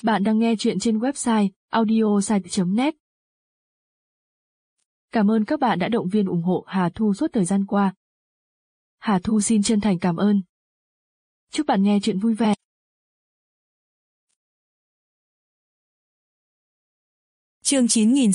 Bạn đang nghe chuyện trên website audiosite.net. Cảm ơn các bạn đã động viên ủng hộ Hà Thu suốt thời gian qua. Hà Thu xin chân thành cảm ơn. Chúc bạn nghe chuyện vui vẻ. Chương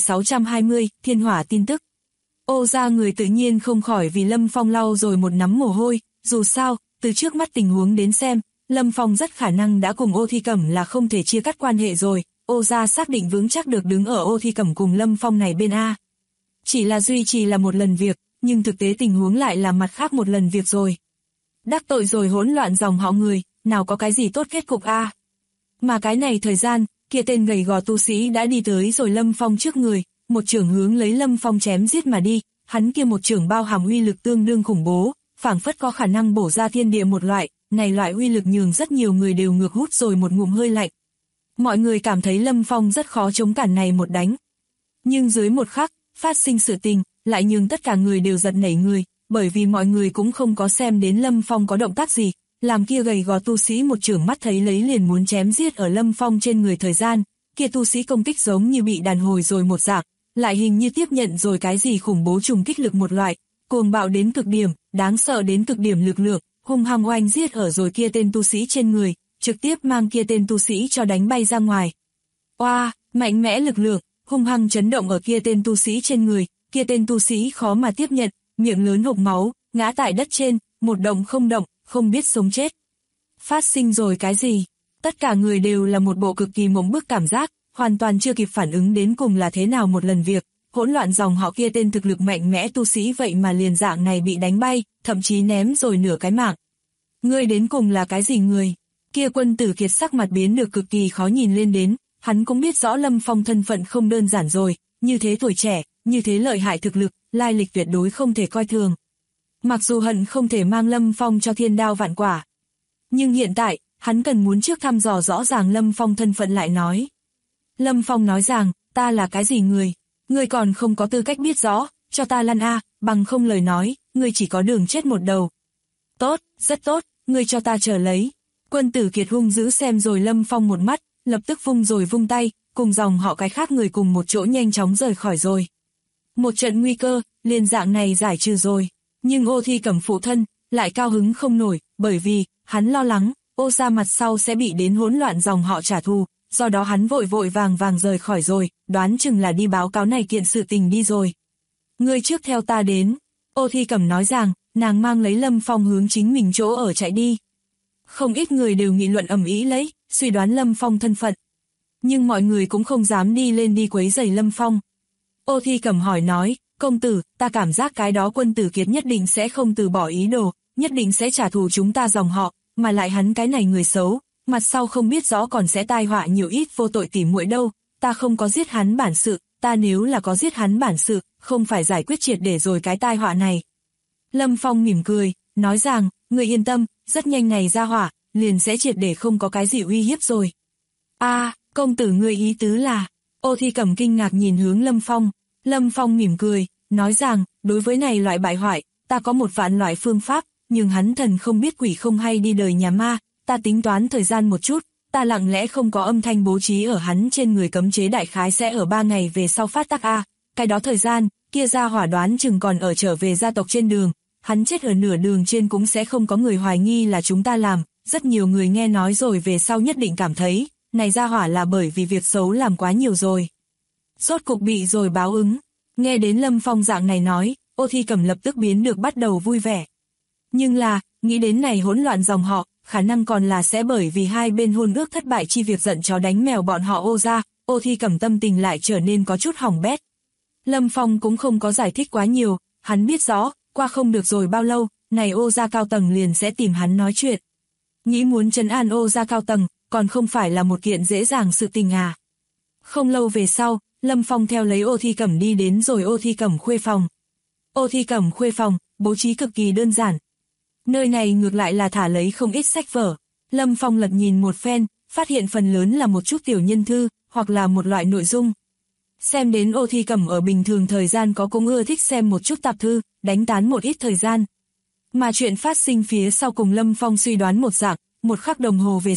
9620, Thiên Hỏa tin tức. Ô ra người tự nhiên không khỏi vì Lâm Phong lau rồi một nắm mồ hôi, dù sao, từ trước mắt tình huống đến xem, Lâm Phong rất khả năng đã cùng Ô Thi Cẩm là không thể chia cắt quan hệ rồi, Ô ra xác định vững chắc được đứng ở Ô Thi Cẩm cùng Lâm Phong này bên A. Chỉ là duy trì là một lần việc, nhưng thực tế tình huống lại là mặt khác một lần việc rồi. Đắc tội rồi hỗn loạn dòng họ người, nào có cái gì tốt kết cục A. Mà cái này thời gian, kia tên gầy gò tu sĩ đã đi tới rồi Lâm Phong trước người, một chưởng hướng lấy Lâm Phong chém giết mà đi, hắn kia một chưởng bao hàm uy lực tương đương khủng bố, phảng phất có khả năng bổ ra thiên địa một loại, này loại uy lực nhường rất nhiều người đều ngược hút rồi một ngụm hơi lạnh. Mọi người cảm thấy Lâm Phong rất khó chống cản này một đánh. Nhưng dưới một khắc, phát sinh sự tình, lại nhường tất cả người đều giật nảy người, bởi vì mọi người cũng không có xem đến Lâm Phong có động tác gì, làm kia gầy gò tu sĩ một chưởng mắt thấy lấy liền muốn chém giết ở Lâm Phong trên người thời gian, kia tu sĩ công kích giống như bị đàn hồi rồi một dạng, lại hình như tiếp nhận rồi cái gì khủng bố trùng kích lực một loại, cuồng bạo đến cực điểm, đáng sợ đến cực điểm lực lượng, hung hăng oanh giết ở rồi kia tên tu sĩ trên người, trực tiếp mang kia tên tu sĩ cho đánh bay ra ngoài. Oa, mạnh mẽ lực lượng, hung hăng chấn động ở kia tên tu sĩ trên người, kia tên tu sĩ khó mà tiếp nhận, miệng lớn hộc máu, ngã tại đất trên, một động, không biết sống chết. Phát sinh rồi cái gì? Tất cả người đều là một bộ cực kỳ mộng bức cảm giác, hoàn toàn chưa kịp phản ứng đến cùng là thế nào một lần việc, hỗn loạn dòng họ kia tên thực lực mạnh mẽ tu sĩ vậy mà liền dạng này bị đánh bay, thậm chí ném rồi nửa cái mạng. Ngươi đến cùng là cái gì người? Kia Quân Tử Kiệt sắc mặt biến được cực kỳ khó nhìn lên đến, hắn cũng biết rõ Lâm Phong thân phận không đơn giản rồi, như thế tuổi trẻ, như thế lợi hại thực lực, lai lịch tuyệt đối không thể coi thường. Mặc dù hận không thể mang Lâm Phong cho thiên đao vạn quả. Nhưng hiện tại, hắn cần muốn trước thăm dò rõ ràng Lâm Phong thân phận lại nói. Lâm Phong nói rằng, ta là cái gì người? Ngươi còn không có tư cách biết rõ, cho ta lăn a, bằng không lời nói, ngươi chỉ có đường chết một đầu. Tốt, rất tốt, ngươi cho ta chờ lấy. Quân Tử Kiệt hung dữ xem rồi Lâm Phong một mắt, lập tức vung tay, cùng dòng họ cái khác người cùng một chỗ nhanh chóng rời khỏi rồi. Một trận nguy cơ, liền dạng này giải trừ rồi. Nhưng Ô Thi Cẩm phụ thân, lại cao hứng không nổi, bởi vì, hắn lo lắng, Ô ra mặt sau sẽ bị đến hỗn loạn dòng họ trả thù, do đó hắn vội vàng rời khỏi rồi, đoán chừng là đi báo cáo này kiện sự tình đi rồi. Ngươi trước theo ta đến. Ô Thi Cẩm nói rằng, nàng mang lấy Lâm Phong hướng chính mình chỗ ở chạy đi. Không ít người đều nghị luận ầm ĩ lấy, suy đoán Lâm Phong thân phận. Nhưng mọi người cũng không dám đi lên đi quấy rầy Lâm Phong. Ô Thi Cẩm hỏi nói, công tử, ta cảm giác cái đó Quân Tử Kiệt nhất định sẽ không từ bỏ ý đồ, nhất định sẽ trả thù chúng ta dòng họ, mà lại hắn cái này người xấu, mặt sau không biết rõ còn sẽ tai họa nhiều ít vô tội tỉ muội đâu, ta không có giết hắn bản sự, ta nếu là có giết hắn bản sự, không phải giải quyết triệt để rồi cái tai họa này. Lâm Phong mỉm cười, nói rằng, người yên tâm, rất nhanh này ra hỏa, liền sẽ triệt để không có cái gì uy hiếp rồi. Công tử người ý tứ là, Ô Thi Cẩm kinh ngạc nhìn hướng Lâm Phong. Lâm Phong mỉm cười, nói rằng, đối với này loại bại hoại, ta có một vạn loại phương pháp, nhưng hắn thần không biết quỷ không hay đi đời nhà ma, ta tính toán thời gian một chút, ta lặng lẽ không có âm thanh bố trí ở hắn trên người cấm chế đại khái sẽ ở 3 ngày về sau phát tác cái đó thời gian, kia ra hỏa đoán chừng còn ở trở về gia tộc trên đường, hắn chết ở nửa đường trên cũng sẽ không có người hoài nghi là chúng ta làm, rất nhiều người nghe nói rồi về sau nhất định cảm thấy, này ra hỏa là bởi vì việc xấu làm quá nhiều rồi. Rốt cục bị rồi báo ứng. Nghe đến Lâm Phong dạng này nói, Ô Thi Cẩm lập tức biến được bắt đầu vui vẻ. Nhưng là, nghĩ đến này hỗn loạn dòng họ, khả năng còn là sẽ bởi vì hai bên hôn ước thất bại chi việc giận chó đánh mèo bọn họ Ô ra, Ô Thi Cẩm tâm tình lại trở nên có chút hỏng bét. Lâm Phong cũng không có giải thích quá nhiều, hắn biết rõ, qua không được rồi bao lâu, này Ô ra cao tầng liền sẽ tìm hắn nói chuyện. Nghĩ muốn trấn an Ô ra cao tầng, còn không phải là một kiện dễ dàng sự tình à. Không lâu về sau, Lâm Phong theo lấy Ô Thi Cẩm đi đến rồi Ô Thi Cẩm khuê phòng. Ô Thi Cẩm khuê phòng, bố trí cực kỳ đơn giản. Nơi này ngược lại là thả lấy không ít sách vở. Lâm Phong lật nhìn một phen, phát hiện phần lớn là một chút tiểu nhân thư, hoặc là một loại nội dung. Xem đến Ô Thi Cẩm ở bình thường thời gian có cũng ưa thích xem một chút tạp thư, đánh tán một ít thời gian. Mà chuyện phát sinh phía sau cùng Lâm Phong suy đoán một dạng, một khắc đồng hồ về sau,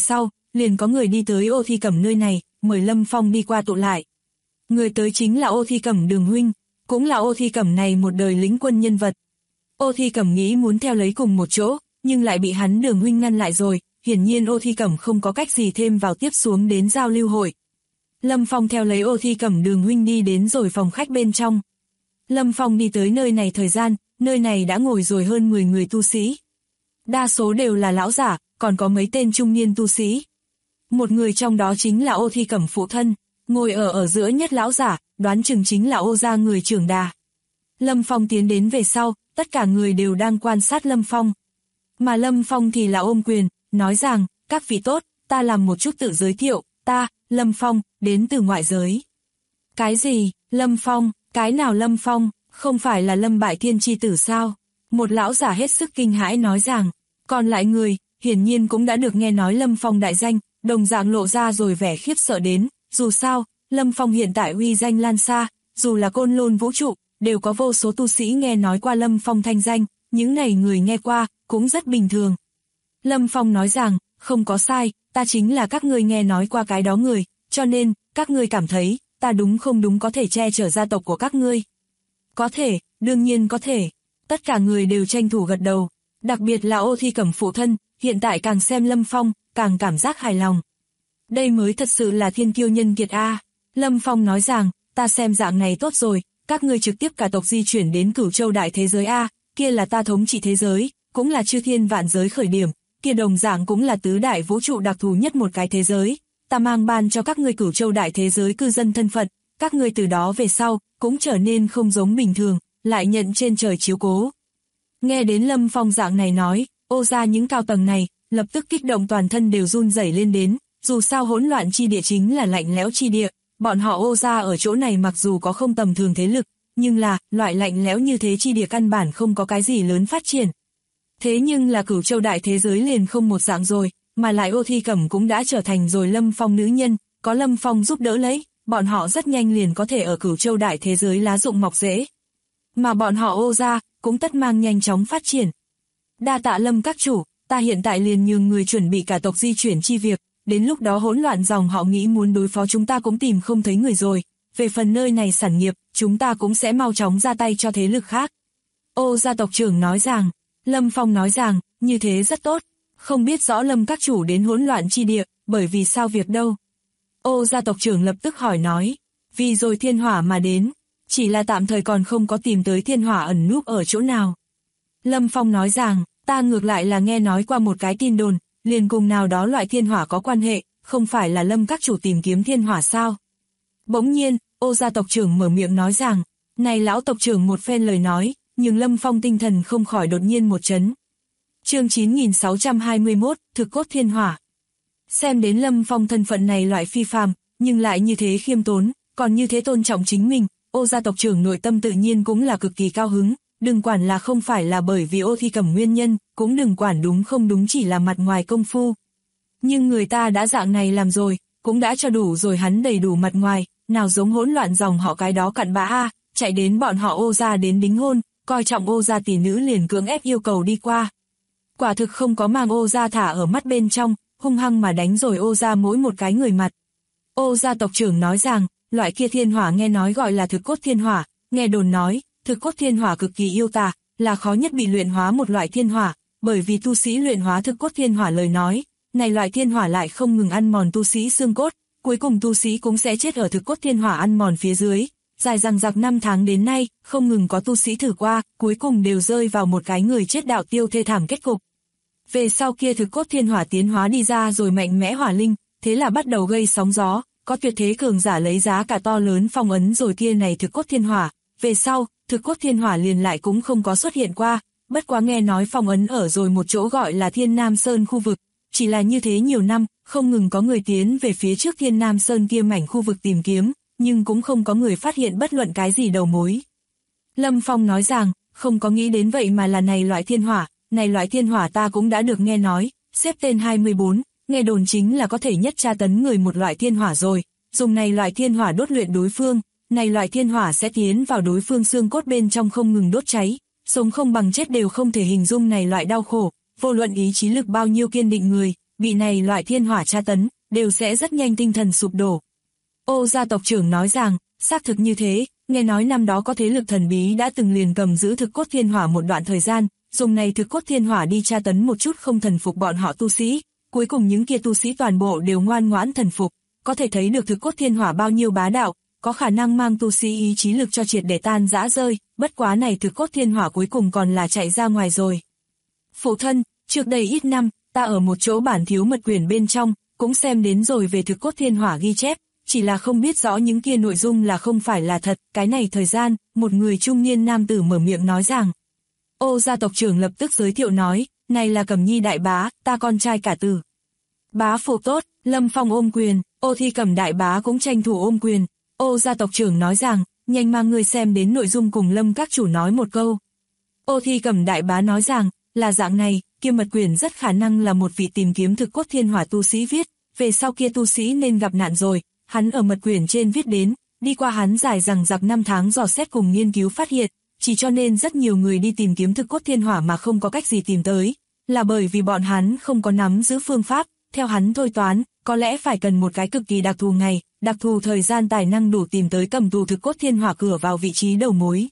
liền có người đi tới Ô Thi Cẩm nơi này, mời Lâm Phong đi qua tụ lại. Người tới chính là Ô Thi Cẩm Đường huynh, cũng là Ô Thi Cẩm này một đời lính quân nhân vật. Ô Thi Cẩm nghĩ muốn theo lấy cùng một chỗ, nhưng lại bị hắn Đường huynh ngăn lại rồi, hiển nhiên Ô Thi Cẩm không có cách gì thêm vào tiếp xuống đến giao lưu hội. Lâm Phong theo lấy Ô Thi Cẩm Đường huynh đi đến rồi phòng khách bên trong. Lâm Phong đi tới nơi này thời gian, nơi này đã ngồi rồi hơn 10 người tu sĩ. Đa số đều là lão giả, còn có mấy tên trung niên tu sĩ. Một người trong đó chính là Ô Thi Cẩm phụ thân, ngồi ở giữa nhất lão giả, đoán chừng chính là Ô gia người trưởng đà. Lâm Phong tiến đến về sau, tất cả người đều đang quan sát Lâm Phong. Mà Lâm Phong thì là ôm quyền, nói rằng, các vị tốt, ta làm một chút tự giới thiệu, ta, Lâm Phong, đến từ ngoại giới. Cái gì, Lâm Phong, cái nào Lâm Phong, không phải là Lâm Bại Thiên chi tử sao? Một lão giả hết sức kinh hãi nói rằng, còn lại người, hiển nhiên cũng đã được nghe nói Lâm Phong đại danh, đồng dạng lộ ra rồi vẻ khiếp sợ đến, dù sao, Lâm Phong hiện tại uy danh lan xa, dù là côn lôn vũ trụ, đều có vô số tu sĩ nghe nói qua Lâm Phong thanh danh, những này người nghe qua, cũng rất bình thường. Lâm Phong nói rằng, không có sai, ta chính là các ngươi nghe nói qua cái đó người, cho nên, các ngươi cảm thấy, ta đúng không đúng có thể che chở gia tộc của các ngươi. Có thể, đương nhiên có thể. Tất cả người đều tranh thủ gật đầu, đặc biệt là Ô Thi Cẩm phụ thân, hiện tại càng xem Lâm Phong, càng cảm giác hài lòng. Đây mới thật sự là thiên kiêu nhân kiệt a. Lâm Phong nói rằng, ta xem dạng này tốt rồi, các ngươi trực tiếp cả tộc di chuyển đến Cửu Châu đại thế giới a, kia là ta thống trị thế giới, cũng là chư thiên vạn giới khởi điểm, kia đồng dạng cũng là tứ đại vũ trụ đặc thù nhất một cái thế giới, ta mang ban cho các ngươi Cửu Châu đại thế giới cư dân thân phận, các ngươi từ đó về sau, cũng trở nên không giống bình thường, lại nhận trên trời chiếu cố. Nghe đến Lâm Phong dạng này nói, Ô gia những cao tầng này, lập tức kích động toàn thân đều run rẩy lên đến, dù sao hỗn loạn chi địa chính là lạnh lẽo chi địa, bọn họ Ô gia ở chỗ này mặc dù có không tầm thường thế lực, nhưng là, loại lạnh lẽo như thế chi địa căn bản không có cái gì lớn phát triển. Thế nhưng là Cửu Châu đại thế giới liền không một dạng rồi, mà lại Ô Thi Cẩm cũng đã trở thành rồi Lâm Phong nữ nhân, có Lâm Phong giúp đỡ lấy, bọn họ rất nhanh liền có thể ở Cửu Châu đại thế giới lá rụng mọc rễ. Mà bọn họ Ô gia cũng tất mang nhanh chóng phát triển. Đa tạ Lâm các chủ, ta hiện tại liền nhường người chuẩn bị cả tộc di chuyển chi việc, đến lúc đó hỗn loạn dòng họ nghĩ muốn đối phó chúng ta cũng tìm không thấy người rồi, về phần nơi này sản nghiệp, chúng ta cũng sẽ mau chóng ra tay cho thế lực khác. Ô gia tộc trưởng nói rằng, Lâm Phong nói rằng, như thế rất tốt, không biết rõ Lâm các chủ đến hỗn loạn chi địa, bởi vì sao việc đâu. Ô gia tộc trưởng lập tức hỏi nói, vì rồi thiên hỏa mà đến, chỉ là tạm thời còn không có tìm tới thiên hỏa ẩn núp ở chỗ nào. Lâm Phong nói rằng, ta ngược lại là nghe nói qua một cái tin đồn, liền cùng nào đó loại thiên hỏa có quan hệ, không phải là Lâm các chủ tìm kiếm thiên hỏa sao. Bỗng nhiên, Ô gia tộc trưởng mở miệng nói rằng, này lão tộc trưởng một phen lời nói, nhưng Lâm Phong tinh thần không khỏi đột nhiên một chấn. Chương 9621, thực cốt thiên hỏa. Xem đến Lâm Phong thân phận này loại phi phàm, nhưng lại như thế khiêm tốn, còn như thế tôn trọng chính mình, Ô gia tộc trưởng nội tâm tự nhiên cũng là cực kỳ cao hứng, đừng quản là không phải là bởi vì Ô Thi Cẩm nguyên nhân, cũng đừng quản đúng không đúng chỉ là mặt ngoài công phu. Nhưng người ta đã dạng này làm rồi, cũng đã cho đủ rồi hắn đầy đủ mặt ngoài, nào giống hỗn loạn dòng họ cái đó cặn bã a, chạy đến bọn họ Ô gia đến đính hôn, coi trọng Ô gia tỷ nữ liền cưỡng ép yêu cầu đi qua. Quả thực không có mang Ô gia thả ở mắt bên trong, hung hăng mà đánh rồi Ô gia mỗi một cái người mặt. Ô gia tộc trưởng nói rằng, loại kia thiên hỏa nghe nói gọi là thực cốt thiên hỏa, nghe đồn nói, thực cốt thiên hỏa cực kỳ yêu tà, là khó nhất bị luyện hóa một loại thiên hỏa, bởi vì tu sĩ luyện hóa thực cốt thiên hỏa lời nói, này loại thiên hỏa lại không ngừng ăn mòn tu sĩ xương cốt, cuối cùng tu sĩ cũng sẽ chết ở thực cốt thiên hỏa ăn mòn phía dưới. Dài dằng dặc 5 tháng đến nay, không ngừng có tu sĩ thử qua, cuối cùng đều rơi vào một cái người chết đạo tiêu thê thảm kết cục. Về sau kia thực cốt thiên hỏa tiến hóa đi ra rồi mạnh mẽ hỏa linh, thế là bắt đầu gây sóng gió, có tuyệt thế cường giả lấy giá cả to lớn phong ấn rồi kia này thực cốt thiên hỏa. Về sau, thực cốt thiên hỏa liền lại cũng không có xuất hiện qua, bất quá nghe nói phong ấn ở rồi một chỗ gọi là Thiên Nam Sơn khu vực. Chỉ là như thế nhiều năm, không ngừng có người tiến về phía trước Thiên Nam Sơn kia mảnh khu vực tìm kiếm, nhưng cũng không có người phát hiện bất luận cái gì đầu mối. Lâm Phong nói rằng, không có nghĩ đến vậy mà là này loại thiên hỏa ta cũng đã được nghe nói, xếp tên 24, nghe đồn chính là có thể nhất tra tấn người một loại thiên hỏa rồi, dùng này loại thiên hỏa đốt luyện đối phương, này loại thiên hỏa sẽ tiến vào đối phương xương cốt bên trong không ngừng đốt cháy, sống không bằng chết đều không thể hình dung này loại đau khổ, vô luận ý chí lực bao nhiêu kiên định người, bị này loại thiên hỏa tra tấn, đều sẽ rất nhanh tinh thần sụp đổ. Ô gia tộc trưởng nói rằng, xác thực như thế, nghe nói năm đó có thế lực thần bí đã từng liền cầm giữ thực cốt thiên hỏa một đoạn thời gian, dùng này thực cốt thiên hỏa đi tra tấn một chút không thần phục bọn họ tu sĩ, cuối cùng những kia tu sĩ toàn bộ đều ngoan ngoãn thần phục, có thể thấy được thực cốt thiên hỏa bao nhiêu bá đạo, có khả năng mang tu sĩ ý chí lực cho triệt để tan rã rơi, bất quá này thực cốt thiên hỏa cuối cùng còn là chạy ra ngoài rồi. Phụ thân, trước đây ít năm, ta ở một chỗ bản thiếu mật quyển bên trong, cũng xem đến rồi về thực cốt thiên hỏa ghi chép, chỉ là không biết rõ những kia nội dung là không phải là thật, cái này thời gian, một người trung niên nam tử mở miệng nói rằng. Ô gia tộc trưởng lập tức giới thiệu nói, này là Cẩm Nhi đại bá, ta con trai cả tử. Bá phụ tốt, Lâm Phong ôm quyền, Ô Thi Cẩm đại bá cũng tranh thủ ôm quyền. Ô gia tộc trưởng nói rằng, nhanh mang người xem đến nội dung cùng Lâm các chủ nói một câu. Ô Thi Cẩm đại bá nói rằng, là dạng này, kia mật quyển rất khả năng là một vị tìm kiếm thực cốt thiên hỏa tu sĩ viết, về sau kia tu sĩ nên gặp nạn rồi, hắn ở mật quyển trên viết đến, đi qua hắn dài rằng giặc 5 tháng dò xét cùng nghiên cứu phát hiện, chỉ cho nên rất nhiều người đi tìm kiếm thực cốt thiên hỏa mà không có cách gì tìm tới, là bởi vì bọn hắn không có nắm giữ phương pháp, theo hắn thôi toán, có lẽ phải cần một cái cực kỳ đặc thù ngày, đặc thù thời gian tài năng đủ tìm tới cầm tù thực cốt thiên hỏa cửa vào vị trí đầu mối.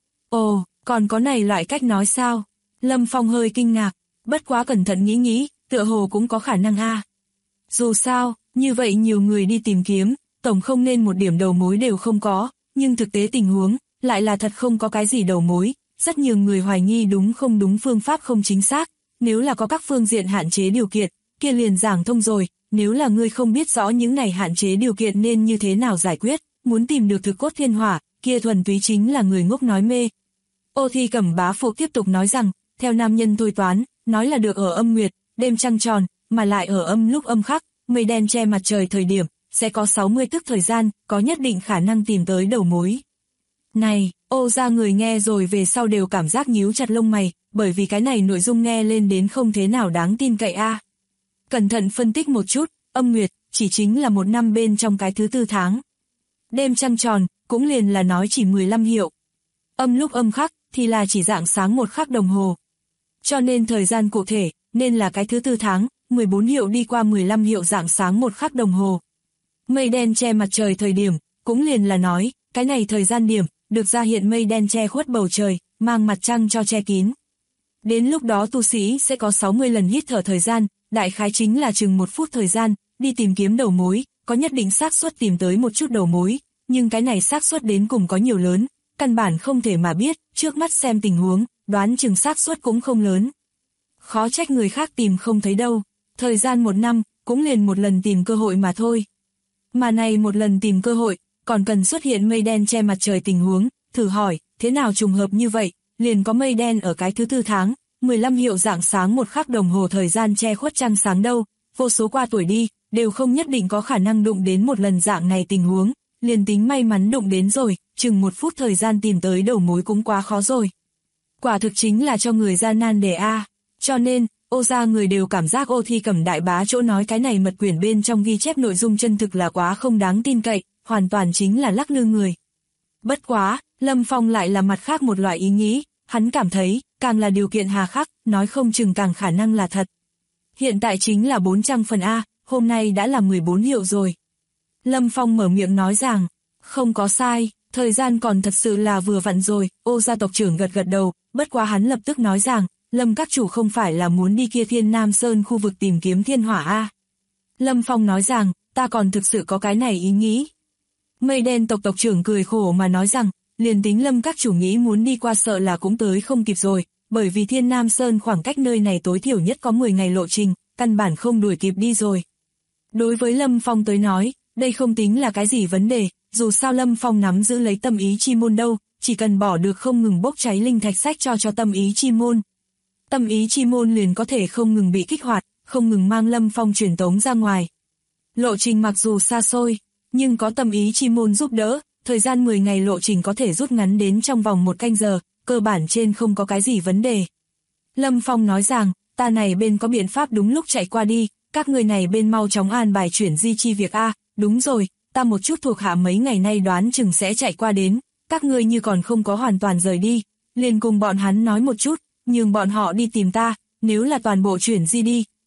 Ồ, còn có này loại cách nói sao? Lâm Phong hơi kinh ngạc, bất quá cẩn thận nghĩ, tựa hồ cũng có khả năng a. Dù sao, như vậy nhiều người đi tìm kiếm, tổng không nên một điểm đầu mối đều không có, nhưng thực tế tình huống, lại là thật không có cái gì đầu mối, rất nhiều người hoài nghi đúng không đúng phương pháp không chính xác, nếu là có các phương diện hạn chế điều kiện, kia liền giảng thông rồi, nếu là ngươi không biết rõ những này hạn chế điều kiện nên như thế nào giải quyết, muốn tìm được thực cốt thiên hỏa, kia thuần túy chính là người ngốc nói mê. Ô Thi Cẩm bá phụ tiếp tục nói rằng, theo nam nhân thôi toán, nói là được ở âm nguyệt, đêm trăng tròn, mà lại ở âm lúc âm khắc, mây đen che mặt trời thời điểm, sẽ có 60 tức thời gian, có nhất định khả năng tìm tới đầu mối. Này, Ô gia người nghe rồi về sau đều cảm giác nhíu chặt lông mày, bởi vì cái này nội dung nghe lên đến không thế nào đáng tin cậy a. Cẩn thận phân tích một chút, âm nguyệt, chỉ chính là một năm bên trong cái thứ 4 tháng. Đêm trăng tròn, cũng liền là nói chỉ 15 hiệu. Âm lúc âm khắc, thì là chỉ dạng sáng 1 khắc đồng hồ. Cho nên thời gian cụ thể, nên là cái thứ 4 tháng, 14 hiệu đi qua 15 hiệu dạng sáng 1 khắc đồng hồ. Mây đen che mặt trời thời điểm, cũng liền là nói, cái này thời gian điểm, được ra hiện mây đen che khuất bầu trời, mang mặt trăng cho che kín. Đến lúc đó tu sĩ sẽ có 60 lần hít thở thời gian, đại khái chính là chừng 1 phút thời gian, đi tìm kiếm đầu mối, có nhất định xác suất tìm tới một chút đầu mối, nhưng cái này xác suất đến cùng có nhiều lớn, căn bản không thể mà biết, trước mắt xem tình huống, đoán chừng xác suất cũng không lớn. Khó trách người khác tìm không thấy đâu, thời gian 1 năm, cũng liền một lần tìm cơ hội mà thôi. Mà này một lần tìm cơ hội, còn cần xuất hiện mây đen che mặt trời tình huống, thử hỏi, thế nào trùng hợp như vậy, liền có mây đen ở cái thứ 4 tháng, 15 hiệu dạng sáng 1 khắc đồng hồ thời gian che khuất trăng sáng đâu, vô số qua tuổi đi, đều không nhất định có khả năng đụng đến một lần dạng này tình huống, liền tính may mắn đụng đến rồi, chừng 1 phút thời gian tìm tới đầu mối cũng quá khó rồi. Quả thực chính là cho người gian nan đề a. Cho nên, Ô gia người đều cảm giác Ô Thi Cẩm đại bá chỗ nói cái này mật quyển bên trong ghi chép nội dung chân thực là quá không đáng tin cậy, hoàn toàn chính là lắc lư người. Bất quá, Lâm Phong lại là mặt khác một loại ý nghĩ, hắn cảm thấy, càng là điều kiện hà khắc, nói không chừng càng khả năng là thật. Hiện tại chính là 400 phần A, hôm nay đã là 14 hiệu rồi. Lâm Phong mở miệng nói rằng, không có sai, thời gian còn thật sự là vừa vặn rồi, Ô gia tộc trưởng gật gật đầu, bất quá hắn lập tức nói rằng, Lâm các chủ không phải là muốn đi kia Thiên Nam Sơn khu vực tìm kiếm thiên hỏa A. Lâm Phong nói rằng, ta còn thực sự có cái này ý nghĩ. Mây đen tộc tộc trưởng cười khổ mà nói rằng, liền tính Lâm các chủ nghĩ muốn đi qua sợ là cũng tới không kịp rồi, bởi vì Thiên Nam Sơn khoảng cách nơi này tối thiểu nhất có 10 ngày lộ trình, căn bản không đuổi kịp đi rồi. Đối với Lâm Phong tới nói, đây không tính là cái gì vấn đề, dù sao Lâm Phong nắm giữ lấy tâm ý chi môn đâu, chỉ cần bỏ được không ngừng bốc cháy linh thạch sách cho tâm ý chi môn. Tâm ý chi môn liền có thể không ngừng bị kích hoạt, không ngừng mang Lâm Phong truyền tống ra ngoài. Lộ trình mặc dù xa xôi, nhưng có tâm ý chi môn giúp đỡ, thời gian 10 ngày lộ trình có thể rút ngắn đến trong vòng 1 canh giờ, cơ bản trên không có cái gì vấn đề. Lâm Phong nói rằng, ta này bên có biện pháp đúng lúc chạy qua đi, các người này bên mau chóng an bài chuyển di chi việc A, đúng rồi, ta một chút thuộc hạ mấy ngày nay đoán chừng sẽ chạy qua đến, các ngươi như còn không có hoàn toàn rời đi, liền cùng bọn hắn nói một chút, nhường bọn họ đi tìm ta, nếu là toàn bộ chuyển di đi,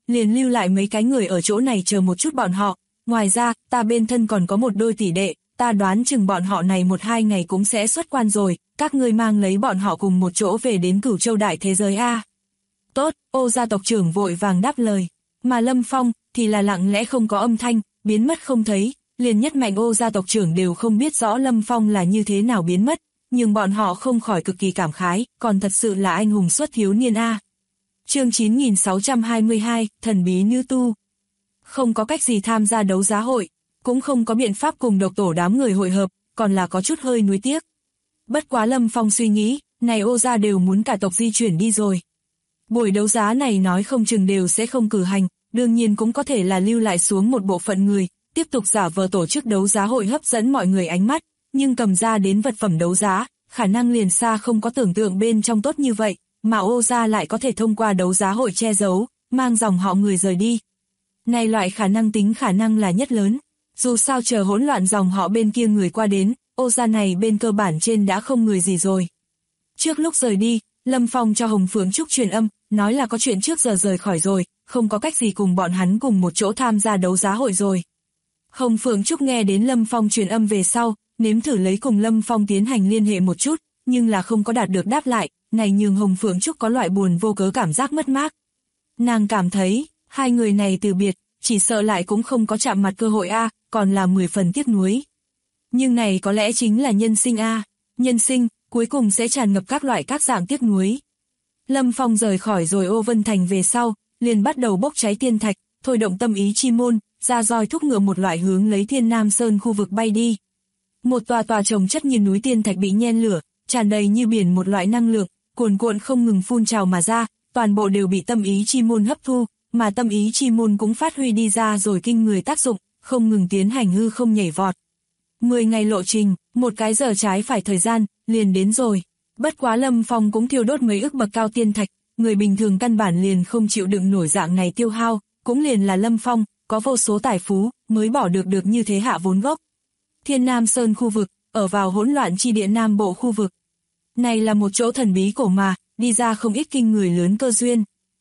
liền lưu lại mấy cái người ở chỗ này chờ một chút bọn họ. Ngoài ra, ta bên thân còn có một đôi tỷ đệ, ta đoán chừng bọn họ này 1-2 ngày cũng sẽ xuất quan rồi, các ngươi mang lấy bọn họ cùng một chỗ về đến Cửu Châu đại thế giới a. Tốt, Ô gia tộc trưởng vội vàng đáp lời, mà Lâm Phong thì là lặng lẽ không có âm thanh, biến mất không thấy, liền nhất mạnh Ô gia tộc trưởng đều không biết rõ Lâm Phong là như thế nào biến mất, nhưng bọn họ không khỏi cực kỳ cảm khái, còn thật sự là anh hùng xuất thiếu niên a. Chương 9622, thần bí nữ tu. Không có cách gì tham gia đấu giá hội, cũng không có biện pháp cùng độc tổ đám người hội hợp, còn là có chút hơi nuối tiếc. Bất quá Lâm Phong suy nghĩ, này Ô gia đều muốn cả tộc di chuyển đi rồi. Buổi đấu giá này nói không chừng đều sẽ không cử hành, đương nhiên cũng có thể là lưu lại xuống một bộ phận người, tiếp tục giả vờ tổ chức đấu giá hội hấp dẫn mọi người ánh mắt, nhưng cầm ra đến vật phẩm đấu giá, khả năng liền xa không có tưởng tượng bên trong tốt như vậy, mà Ô gia lại có thể thông qua đấu giá hội che giấu, mang dòng họ người rời đi. Này loại khả năng là nhất lớn, dù sao chờ hỗn loạn dòng họ bên kia người qua đến, Ô gia này bên cơ bản trên đã không người gì rồi. Trước lúc rời đi, Lâm Phong cho Hồng Phượng Trúc truyền âm, nói là có chuyện trước giờ rời khỏi rồi, không có cách gì cùng bọn hắn cùng một chỗ tham gia đấu giá hội rồi. Hồng Phượng Trúc nghe đến Lâm Phong truyền âm về sau, nếm thử lấy cùng Lâm Phong tiến hành liên hệ một chút, nhưng là không có đạt được đáp lại, này nhường Hồng Phượng Trúc có loại buồn vô cớ cảm giác mất mát. Nàng cảm thấy, hai người này từ biệt, chỉ sợ lại cũng không có chạm mặt cơ hội a, còn là 10 phần tiếc nuối. Nhưng này có lẽ chính là nhân sinh a, nhân sinh, cuối cùng sẽ tràn ngập các loại các dạng tiếc nuối. Lâm Phong rời khỏi rồi Ô Vân Thành về sau, liền bắt đầu bốc cháy tiên thạch, thôi động tâm ý chi môn, ra roi thúc ngựa một loại hướng lấy Thiên Nam Sơn khu vực bay đi. Một tòa tòa chồng chất như núi tiên thạch bị nhen lửa, tràn đầy như biển một loại năng lượng, cuồn cuộn không ngừng phun trào mà ra, toàn bộ đều bị tâm ý chi môn hấp thu, mà tâm ý chi môn cũng phát huy đi ra rồi kinh người tác dụng, không ngừng tiến hành hư không nhảy vọt. 10 ngày lộ trình, một cái giờ trái phải thời gian, liền đến rồi. Bất quá Lâm Phong cũng thiêu đốt mấy ức bậc cao tiên thạch, người bình thường căn bản liền không chịu đựng nổi dạng này tiêu hao, cũng liền là Lâm Phong, có vô số tài phú, mới bỏ được như thế hạ vốn gốc. Thiên Nam Sơn khu vực, ở vào hỗn loạn chi địa Nam Bộ khu vực. Này là một chỗ thần bí cổ mà, đi ra không ít kinh người lớn cơ duyên.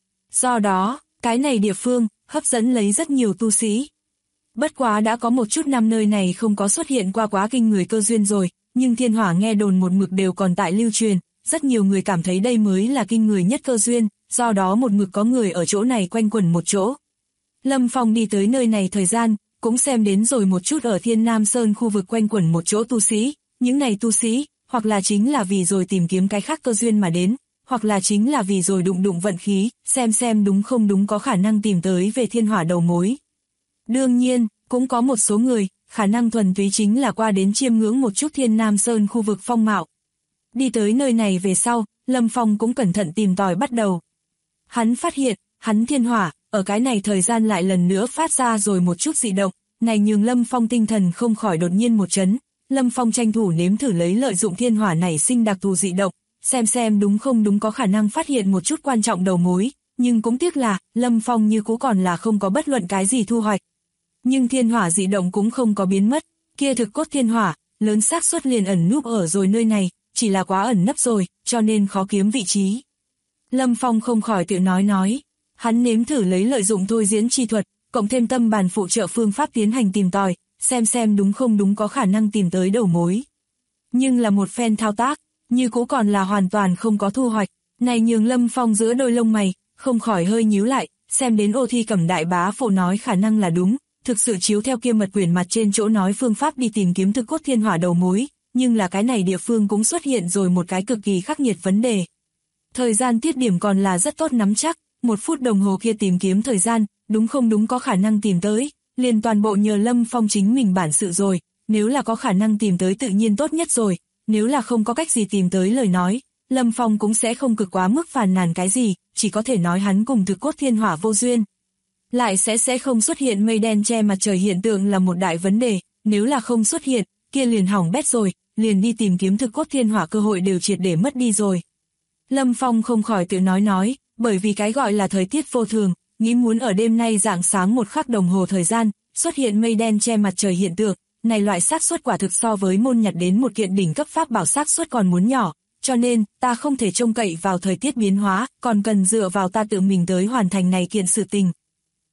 Do đó, cái này địa phương, hấp dẫn lấy rất nhiều tu sĩ. Bất quá đã có một chút năm nơi này không có xuất hiện qua quá kinh người cơ duyên rồi, nhưng thiên hỏa nghe đồn một mực đều còn tại lưu truyền, rất nhiều người cảm thấy đây mới là kinh người nhất cơ duyên, do đó một mực có người ở chỗ này quanh quẩn một chỗ. Lâm Phong đi tới nơi này thời gian, cũng xem đến rồi một chút ở Thiên Nam Sơn khu vực quanh quẩn một chỗ tu sĩ, những này tu sĩ, hoặc là chính là vì rồi tìm kiếm cái khác cơ duyên mà đến, hoặc là chính là vì rồi đụng vận khí, xem đúng không đúng có khả năng tìm tới về thiên hỏa đầu mối. Đương nhiên, cũng có một số người, khả năng thuần túy chính là qua đến chiêm ngưỡng một chút Thiên Nam Sơn khu vực phong mạo. Đi tới nơi này về sau, Lâm Phong cũng cẩn thận tìm tòi bắt đầu. Hắn phát hiện, hắn thiên hỏa, ở cái này thời gian lại lần nữa phát ra rồi một chút dị động, này nhường Lâm Phong tinh thần không khỏi đột nhiên một chấn. Lâm Phong tranh thủ nếm thử lấy lợi dụng thiên hỏa này sinh đặc thù dị động, xem đúng không đúng có khả năng phát hiện một chút quan trọng đầu mối, nhưng cũng tiếc là, Lâm Phong như cũ còn là không có bất luận cái gì thu hoạch. Nhưng thiên hỏa dị động cũng không có biến mất, kia thực cốt thiên hỏa, lớn xác suất liền ẩn núp ở rồi nơi này, chỉ là quá ẩn nấp rồi, cho nên khó kiếm vị trí. Lâm Phong không khỏi tự nói, hắn nếm thử lấy lợi dụng thôi diễn chi thuật, cộng thêm tâm bàn phụ trợ phương pháp tiến hành tìm tòi, xem đúng không đúng có khả năng tìm tới đầu mối. Nhưng là một phen thao tác, như cũ còn là hoàn toàn không có thu hoạch, này nhường Lâm Phong giữa đôi lông mày, không khỏi hơi nhíu lại, xem đến Ô Thi Cẩm đại bá phụ nói khả năng là đúng, thực sự chiếu theo kia mật quyển mặt trên chỗ nói phương pháp đi tìm kiếm thực cốt thiên hỏa đầu mối, nhưng là cái này địa phương cũng xuất hiện rồi một cái cực kỳ khắc nghiệt vấn đề. Thời gian tiết điểm còn là rất tốt nắm chắc, 1 phút đồng hồ kia tìm kiếm thời gian, đúng không đúng có khả năng tìm tới, liền toàn bộ nhờ Lâm Phong chính mình bản sự rồi, nếu là có khả năng tìm tới tự nhiên tốt nhất rồi, nếu là không có cách gì tìm tới lời nói, Lâm Phong cũng sẽ không cực quá mức phàn nàn cái gì, chỉ có thể nói hắn cùng thực cốt thiên hỏa vô duyên. Lại sẽ không xuất hiện mây đen che mặt trời hiện tượng là một đại vấn đề, nếu là không xuất hiện, kia liền hỏng bét rồi, liền đi tìm kiếm thực cốt thiên hỏa cơ hội đều triệt để mất đi rồi. Lâm Phong không khỏi tự nói, bởi vì cái gọi là thời tiết vô thường, nghĩ muốn ở đêm nay rạng sáng 1 khắc đồng hồ thời gian, xuất hiện mây đen che mặt trời hiện tượng, này loại xác suất quả thực so với môn nhặt đến một kiện đỉnh cấp pháp bảo xác suất còn muốn nhỏ, cho nên ta không thể trông cậy vào thời tiết biến hóa, còn cần dựa vào ta tự mình tới hoàn thành này kiện sự tình.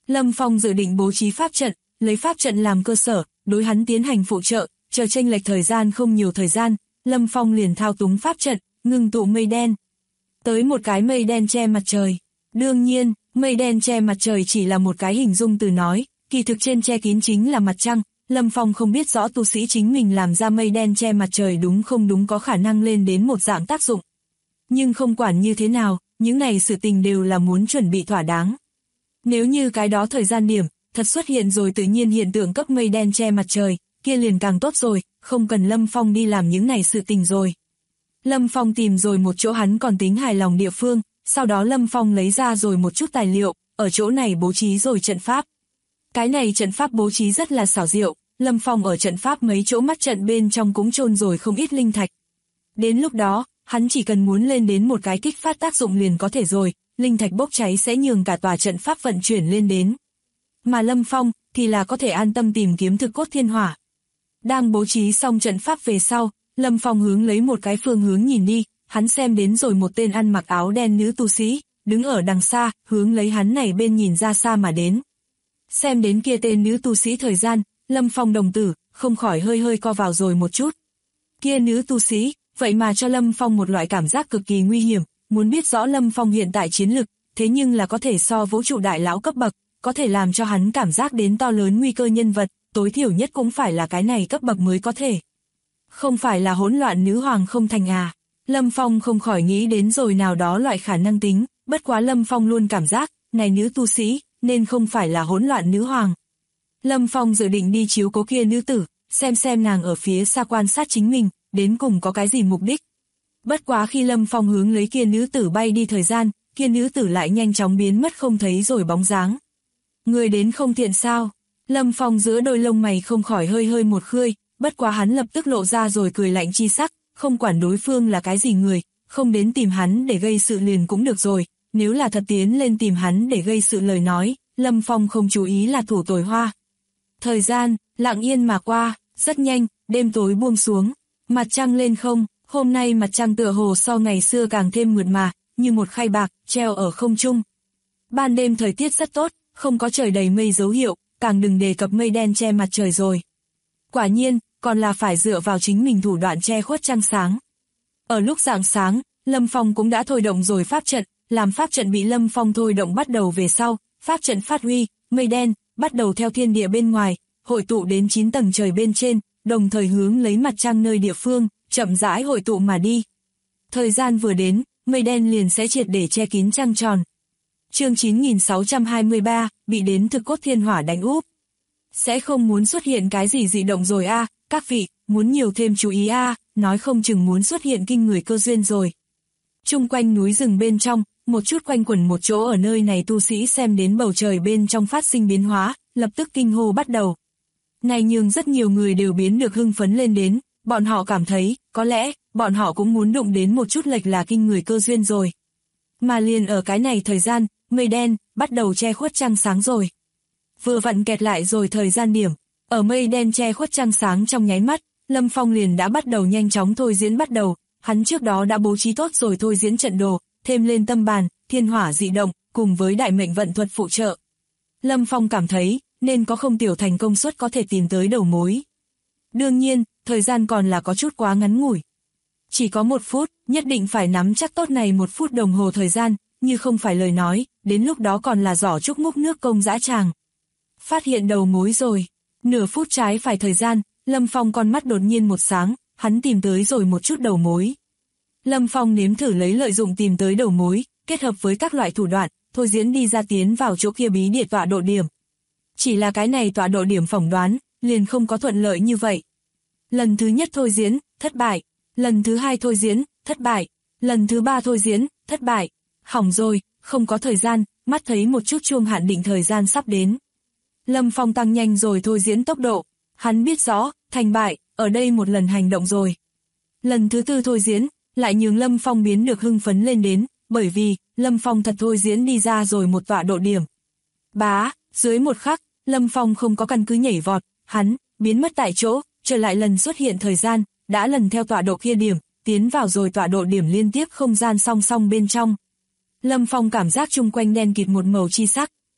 Lâm Phong dự định bố trí pháp trận, lấy pháp trận làm cơ sở, đối hắn tiến hành phụ trợ, chờ chênh lệch thời gian không nhiều thời gian, Lâm Phong liền thao túng pháp trận, ngưng tụ mây đen. Tới một cái mây đen che mặt trời. Đương nhiên, mây đen che mặt trời chỉ là một cái hình dung từ nói, kỳ thực trên che kín chính là mặt trăng. Lâm Phong không biết rõ tu sĩ chính mình làm ra mây đen che mặt trời đúng không đúng có khả năng lên đến một dạng tác dụng. Nhưng không quản như thế nào, những này sự tình đều là muốn chuẩn bị thỏa đáng. Nếu như cái đó thời gian điểm, thật xuất hiện rồi tự nhiên hiện tượng cấp mây đen che mặt trời, kia liền càng tốt rồi, không cần Lâm Phong đi làm những này sự tình rồi. Lâm Phong tìm rồi một chỗ hắn còn tính hài lòng địa phương, sau đó Lâm Phong lấy ra rồi một chút tài liệu, ở chỗ này bố trí rồi trận pháp. Cái này trận pháp bố trí rất là xảo diệu, Lâm Phong ở trận pháp mấy chỗ mắt trận bên trong cũng chôn rồi không ít linh thạch. Đến lúc đó, hắn chỉ cần muốn lên đến một cái kích phát tác dụng liền có thể rồi, linh thạch bốc cháy sẽ nhường cả tòa trận pháp vận chuyển lên đến. Mà Lâm Phong thì là có thể an tâm tìm kiếm thực cốt thiên hỏa. Đang bố trí xong trận pháp về sau, Lâm Phong hướng lấy một cái phương hướng nhìn đi, hắn xem đến rồi một tên ăn mặc áo đen nữ tu sĩ, đứng ở đằng xa, hướng lấy hắn này bên nhìn ra xa mà đến. Xem đến kia tên nữ tu sĩ thời gian, Lâm Phong đồng tử, không khỏi hơi hơi co vào rồi một chút. Kia nữ tu sĩ, vậy mà cho Lâm Phong một loại cảm giác cực kỳ nguy hiểm, muốn biết rõ Lâm Phong hiện tại chiến lực, thế nhưng là có thể so vũ trụ đại lão cấp bậc, có thể làm cho hắn cảm giác đến to lớn nguy cơ nhân vật, tối thiểu nhất cũng phải là cái này cấp bậc mới có thể. Không phải là hỗn loạn nữ hoàng không thành à? Lâm Phong không khỏi nghĩ đến rồi nào đó loại khả năng tính, bất quá Lâm Phong luôn cảm giác, này nữ tu sĩ, nên không phải là hỗn loạn nữ hoàng. Lâm Phong dự định đi chiếu cố kia nữ tử, xem nàng ở phía xa quan sát chính mình, đến cùng có cái gì mục đích. Bất quá khi Lâm Phong hướng lấy kia nữ tử bay đi thời gian, kia nữ tử lại nhanh chóng biến mất không thấy rồi bóng dáng. Người đến không thiện sao? Lâm Phong giữa đôi lông mày không khỏi hơi hơi một khơi, bất quá hắn lập tức lộ ra rồi cười lạnh chi sắc, không quản đối phương là cái gì người, không đến tìm hắn để gây sự liền cũng được rồi, nếu là thật tiến lên tìm hắn để gây sự lời nói, Lâm Phong không chú ý là thủ tồi hoa. Thời gian, lặng yên mà qua, rất nhanh, đêm tối buông xuống, mặt trăng lên không, hôm nay mặt trăng tựa hồ so ngày xưa càng thêm mượt mà, như một khay bạc, treo ở không trung. Ban đêm thời tiết rất tốt, không có trời đầy mây dấu hiệu, càng đừng đề cập mây đen che mặt trời rồi. Quả nhiên, còn là phải dựa vào chính mình thủ đoạn che khuất trăng sáng. Ở lúc rạng sáng, Lâm Phong cũng đã thôi động rồi pháp trận, làm pháp trận bị Lâm Phong thôi động bắt đầu về sau, pháp trận phát huy, mây đen, bắt đầu theo thiên địa bên ngoài, hội tụ đến 9 tầng trời bên trên, đồng thời hướng lấy mặt trăng nơi địa phương, chậm rãi hội tụ mà đi. Thời gian vừa đến, mây đen liền sẽ triệt để che kín trăng tròn. Chương 9623, bị đến thực cốt thiên hỏa đánh úp. Sẽ không muốn xuất hiện cái gì dị động rồi a, các vị, muốn nhiều thêm chú ý a, nói không chừng muốn xuất hiện kinh người cơ duyên rồi. Chung quanh núi rừng bên trong, một chút quanh quẩn một chỗ ở nơi này tu sĩ xem đến bầu trời bên trong phát sinh biến hóa, lập tức kinh hô bắt đầu. Này nhưng rất nhiều người đều biến được hưng phấn lên đến, bọn họ cảm thấy, có lẽ, bọn họ cũng muốn đụng đến một chút lệch là kinh người cơ duyên rồi. Mà liền ở cái này thời gian, mây đen, bắt đầu che khuất trăng sáng rồi. Vừa vặn kẹt lại rồi thời gian điểm, ở mây đen che khuất trăng sáng trong nháy mắt, Lâm Phong liền đã bắt đầu nhanh chóng thôi diễn bắt đầu, hắn trước đó đã bố trí tốt rồi thôi diễn trận đồ, thêm lên tâm bàn, thiên hỏa dị động, cùng với đại mệnh vận thuật phụ trợ. Lâm Phong cảm thấy, nên có không tiểu thành công suất có thể tìm tới đầu mối. Đương nhiên, thời gian còn là có chút quá ngắn ngủi. Chỉ có 1 phút, nhất định phải nắm chắc tốt này 1 phút đồng hồ thời gian, như không phải lời nói, đến lúc đó còn là giỏ trúc múc nước công dã tràng. Phát hiện đầu mối rồi. Nửa phút trái phải thời gian, Lâm Phong con mắt đột nhiên một sáng, hắn tìm tới rồi một chút đầu mối. Lâm Phong nếm thử lấy lợi dụng tìm tới đầu mối, kết hợp với các loại thủ đoạn, thôi diễn đi ra tiến vào chỗ kia bí địa tọa độ điểm. Chỉ là cái này tọa độ điểm phỏng đoán, liền không có thuận lợi như vậy. Lần thứ nhất thôi diễn, thất bại. Lần thứ 2 thôi diễn, thất bại. Lần thứ 3 thôi diễn, thất bại. Hỏng rồi, không có thời gian, mắt thấy một chút chuông hạn định thời gian sắp đến. Lâm Phong tăng nhanh rồi thôi diễn tốc độ. Hắn biết rõ, thành bại, ở đây một lần hành động rồi. Lần thứ 4 thôi diễn, lại nhường Lâm Phong biến được hưng phấn lên đến, bởi vì, Lâm Phong thật thôi diễn đi ra rồi một tọa độ điểm. Bá, dưới một khắc, Lâm Phong không có căn cứ nhảy vọt, hắn, biến mất tại chỗ, trở lại lần xuất hiện thời gian, đã lần theo tọa độ kia điểm, tiến vào rồi tọa độ điểm liên tiếp không gian song song bên trong. Lâm Phong cảm giác chung quanh đen kịt một màu chi sắc.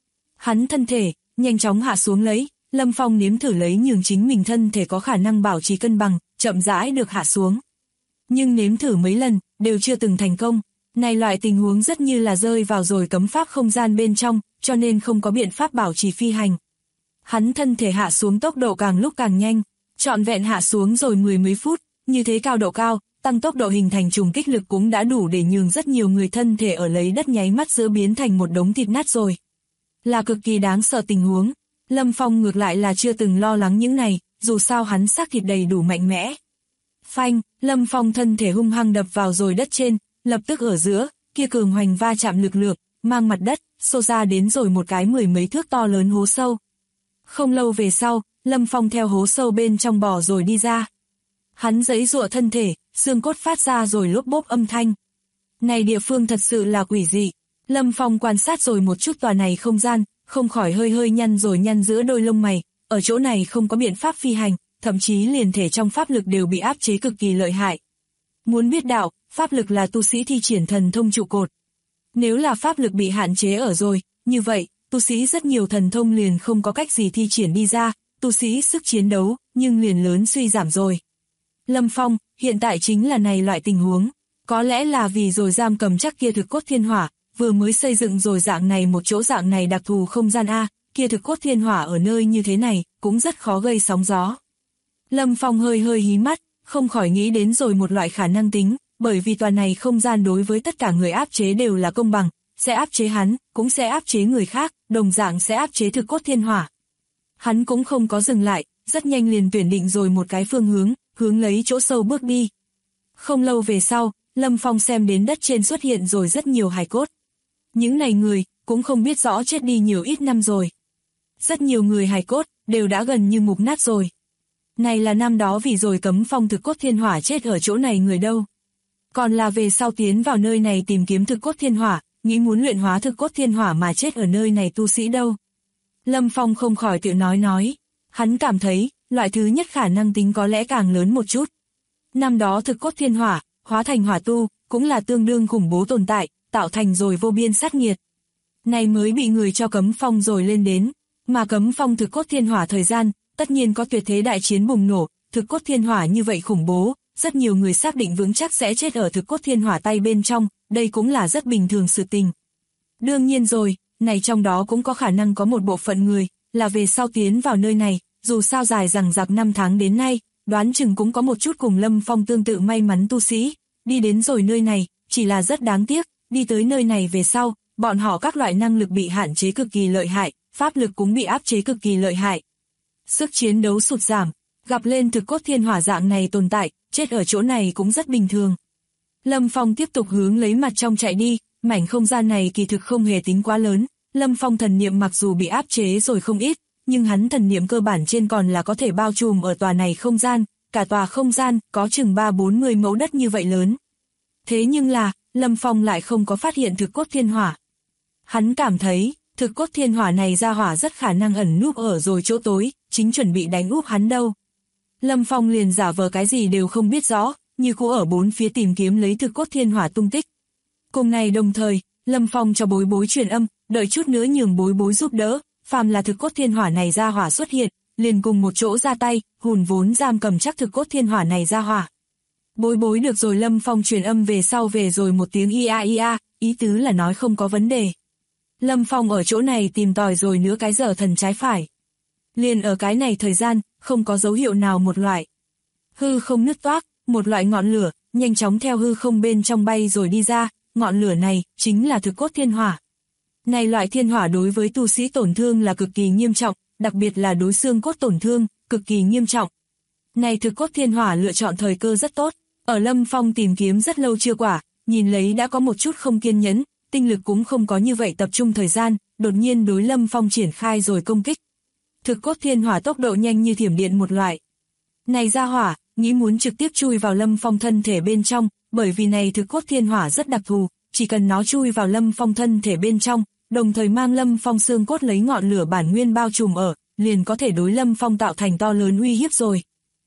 Hắn thân thể nhanh chóng hạ xuống lấy, Lâm Phong nếm thử lấy nhường chính mình thân thể có khả năng bảo trì cân bằng, chậm rãi được hạ xuống. Nhưng nếm thử mấy lần, đều chưa từng thành công. Này loại tình huống rất như là rơi vào rồi cấm pháp không gian bên trong, cho nên không có biện pháp bảo trì phi hành. Hắn thân thể hạ xuống tốc độ càng lúc càng nhanh, trọn vẹn hạ xuống rồi mười mấy phút, như thế cao độ cao, tăng tốc độ hình thành trùng kích lực cũng đã đủ để nhường rất nhiều người thân thể ở lấy đất nháy mắt giữa biến thành một đống thịt nát rồi. Là cực kỳ đáng sợ tình huống. Lâm Phong ngược lại là chưa từng lo lắng những này, dù sao hắn xác thịt đầy đủ mạnh mẽ. Phanh, Lâm Phong thân thể hung hăng đập vào rồi đất trên, lập tức ở giữa, kia cường hoành va chạm lực lượng, mang mặt đất, xô ra đến rồi một cái mười mấy thước to lớn hố sâu. Không lâu về sau, Lâm Phong theo hố sâu bên trong bò rồi đi ra. Hắn giãy giụa thân thể, xương cốt phát ra rồi lốp bốp âm thanh. Này địa phương thật sự là quỷ dị. Lâm Phong quan sát rồi một chút tòa này không gian, không khỏi hơi hơi nhăn giữa đôi lông mày, ở chỗ này không có biện pháp phi hành, thậm chí liền thể trong pháp lực đều bị áp chế cực kỳ lợi hại. Muốn biết đạo, pháp lực là tu sĩ thi triển thần thông trụ cột. Nếu là pháp lực bị hạn chế ở rồi, như vậy, tu sĩ rất nhiều thần thông liền không có cách gì thi triển đi ra, tu sĩ sức chiến đấu, nhưng liền lớn suy giảm rồi. Lâm Phong, hiện tại chính là này loại tình huống, có lẽ là vì rồi giam cầm chắc kia thực cốt thiên hỏa, vừa mới xây dựng rồi dạng này một chỗ dạng này đặc thù không gian A, kia thực cốt thiên hỏa ở nơi như thế này, cũng rất khó gây sóng gió. Lâm Phong hơi hơi hí mắt, không khỏi nghĩ đến rồi một loại khả năng tính, bởi vì tòa này không gian đối với tất cả người áp chế đều là công bằng, sẽ áp chế hắn, cũng sẽ áp chế người khác, đồng dạng sẽ áp chế thực cốt thiên hỏa. Hắn cũng không có dừng lại, rất nhanh liền tuyển định rồi một cái phương hướng, hướng lấy chỗ sâu bước đi. Không lâu về sau, Lâm Phong xem đến đất trên xuất hiện rồi rất nhiều hài cốt. Những này người, cũng không biết rõ chết đi nhiều ít năm rồi. Rất nhiều người hài cốt, đều đã gần như mục nát rồi. Này là năm đó vì rồi cấm phong thực cốt thiên hỏa chết ở chỗ này người đâu. Còn là về sau tiến vào nơi này tìm kiếm thực cốt thiên hỏa, nghĩ muốn luyện hóa thực cốt thiên hỏa mà chết ở nơi này tu sĩ đâu. Lâm Phong không khỏi tự nói. Hắn cảm thấy, loại thứ nhất khả năng tính có lẽ càng lớn một chút. Năm đó thực cốt thiên hỏa, hóa thành hỏa tu, cũng là tương đương khủng bố tồn tại, tạo thành rồi vô biên sát nghiệt. Này mới bị người cho cấm phong rồi lên đến, mà cấm phong thực cốt thiên hỏa thời gian, tất nhiên có tuyệt thế đại chiến bùng nổ, thực cốt thiên hỏa như vậy khủng bố, rất nhiều người xác định vững chắc sẽ chết ở thực cốt thiên hỏa tay bên trong, đây cũng là rất bình thường sự tình. Đương nhiên rồi, này trong đó cũng có khả năng có một bộ phận người, là về sau tiến vào nơi này, dù sao dài rằng giặc năm tháng đến nay, đoán chừng cũng có một chút cùng Lâm Phong tương tự may mắn tu sĩ, đi đến rồi nơi này, chỉ là rất đáng tiếc, đi tới nơi này về sau, bọn họ các loại năng lực bị hạn chế cực kỳ lợi hại, pháp lực cũng bị áp chế cực kỳ lợi hại. Sức chiến đấu sụt giảm, gặp lên thực cốt thiên hỏa dạng này tồn tại, chết ở chỗ này cũng rất bình thường. Lâm Phong tiếp tục hướng lấy mặt trong chạy đi, mảnh không gian này kỳ thực không hề tính quá lớn, Lâm Phong thần niệm mặc dù bị áp chế rồi không ít, nhưng hắn thần niệm cơ bản trên còn là có thể bao trùm ở tòa này không gian, cả tòa không gian có chừng 3-40 mẫu đất như vậy lớn. Thế nhưng là, Lâm Phong lại không có phát hiện thực cốt thiên hỏa. Hắn cảm thấy, thực cốt thiên hỏa này ra hỏa rất khả năng ẩn núp ở rồi chỗ tối, chính chuẩn bị đánh úp hắn đâu. Lâm Phong liền giả vờ cái gì đều không biết rõ, như cũ ở bốn phía tìm kiếm lấy thực cốt thiên hỏa tung tích. Cùng này đồng thời, Lâm Phong cho bối bối truyền âm, đợi chút nữa nhường bối bối giúp đỡ, phàm là thực cốt thiên hỏa này ra hỏa xuất hiện, liền cùng một chỗ ra tay, hùn vốn giam cầm chắc thực cốt thiên hỏa này ra hỏa. Bối bối được rồi Lâm Phong truyền âm về sau về rồi một tiếng ia, ý tứ là nói không có vấn đề. Lâm Phong ở chỗ này tìm tòi rồi nửa cái giờ thần trái phải. Liền ở cái này thời gian, không có dấu hiệu nào một loại. Hư không nứt toác, một loại ngọn lửa, nhanh chóng theo hư không bên trong bay rồi đi ra, ngọn lửa này, chính là thực cốt thiên hỏa. Này loại thiên hỏa đối với tu sĩ tổn thương là cực kỳ nghiêm trọng, đặc biệt là đối xương cốt tổn thương, cực kỳ nghiêm trọng. Này thực cốt thiên hỏa lựa chọn thời cơ rất tốt, ở Lâm Phong tìm kiếm rất lâu chưa quả, nhìn lấy đã có một chút không kiên nhẫn, tinh lực cũng không có như vậy tập trung thời gian, đột nhiên đối Lâm Phong triển khai rồi công kích. Thực cốt thiên hỏa tốc độ nhanh như thiểm điện một loại. Này ra hỏa, nghĩ muốn trực tiếp chui vào Lâm Phong thân thể bên trong, bởi vì này thực cốt thiên hỏa rất đặc thù, chỉ cần nó chui vào Lâm Phong thân thể bên trong, đồng thời mang Lâm Phong xương cốt lấy ngọn lửa bản nguyên bao trùm ở, liền có thể đối Lâm Phong tạo thành to lớn uy hiếp rồi.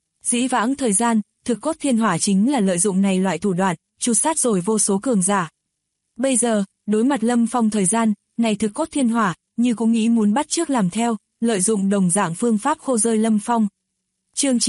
Dĩ vãng thời gian, thực cốt thiên hỏa chính là lợi dụng này loại thủ đoạn, tru sát rồi vô số cường giả. Bây giờ, đối mặt Lâm Phong thời gian, này thực cốt thiên hỏa, như cũng nghĩ muốn bắt chước làm theo, lợi dụng đồng dạng phương pháp khô rơi Lâm Phong. Chương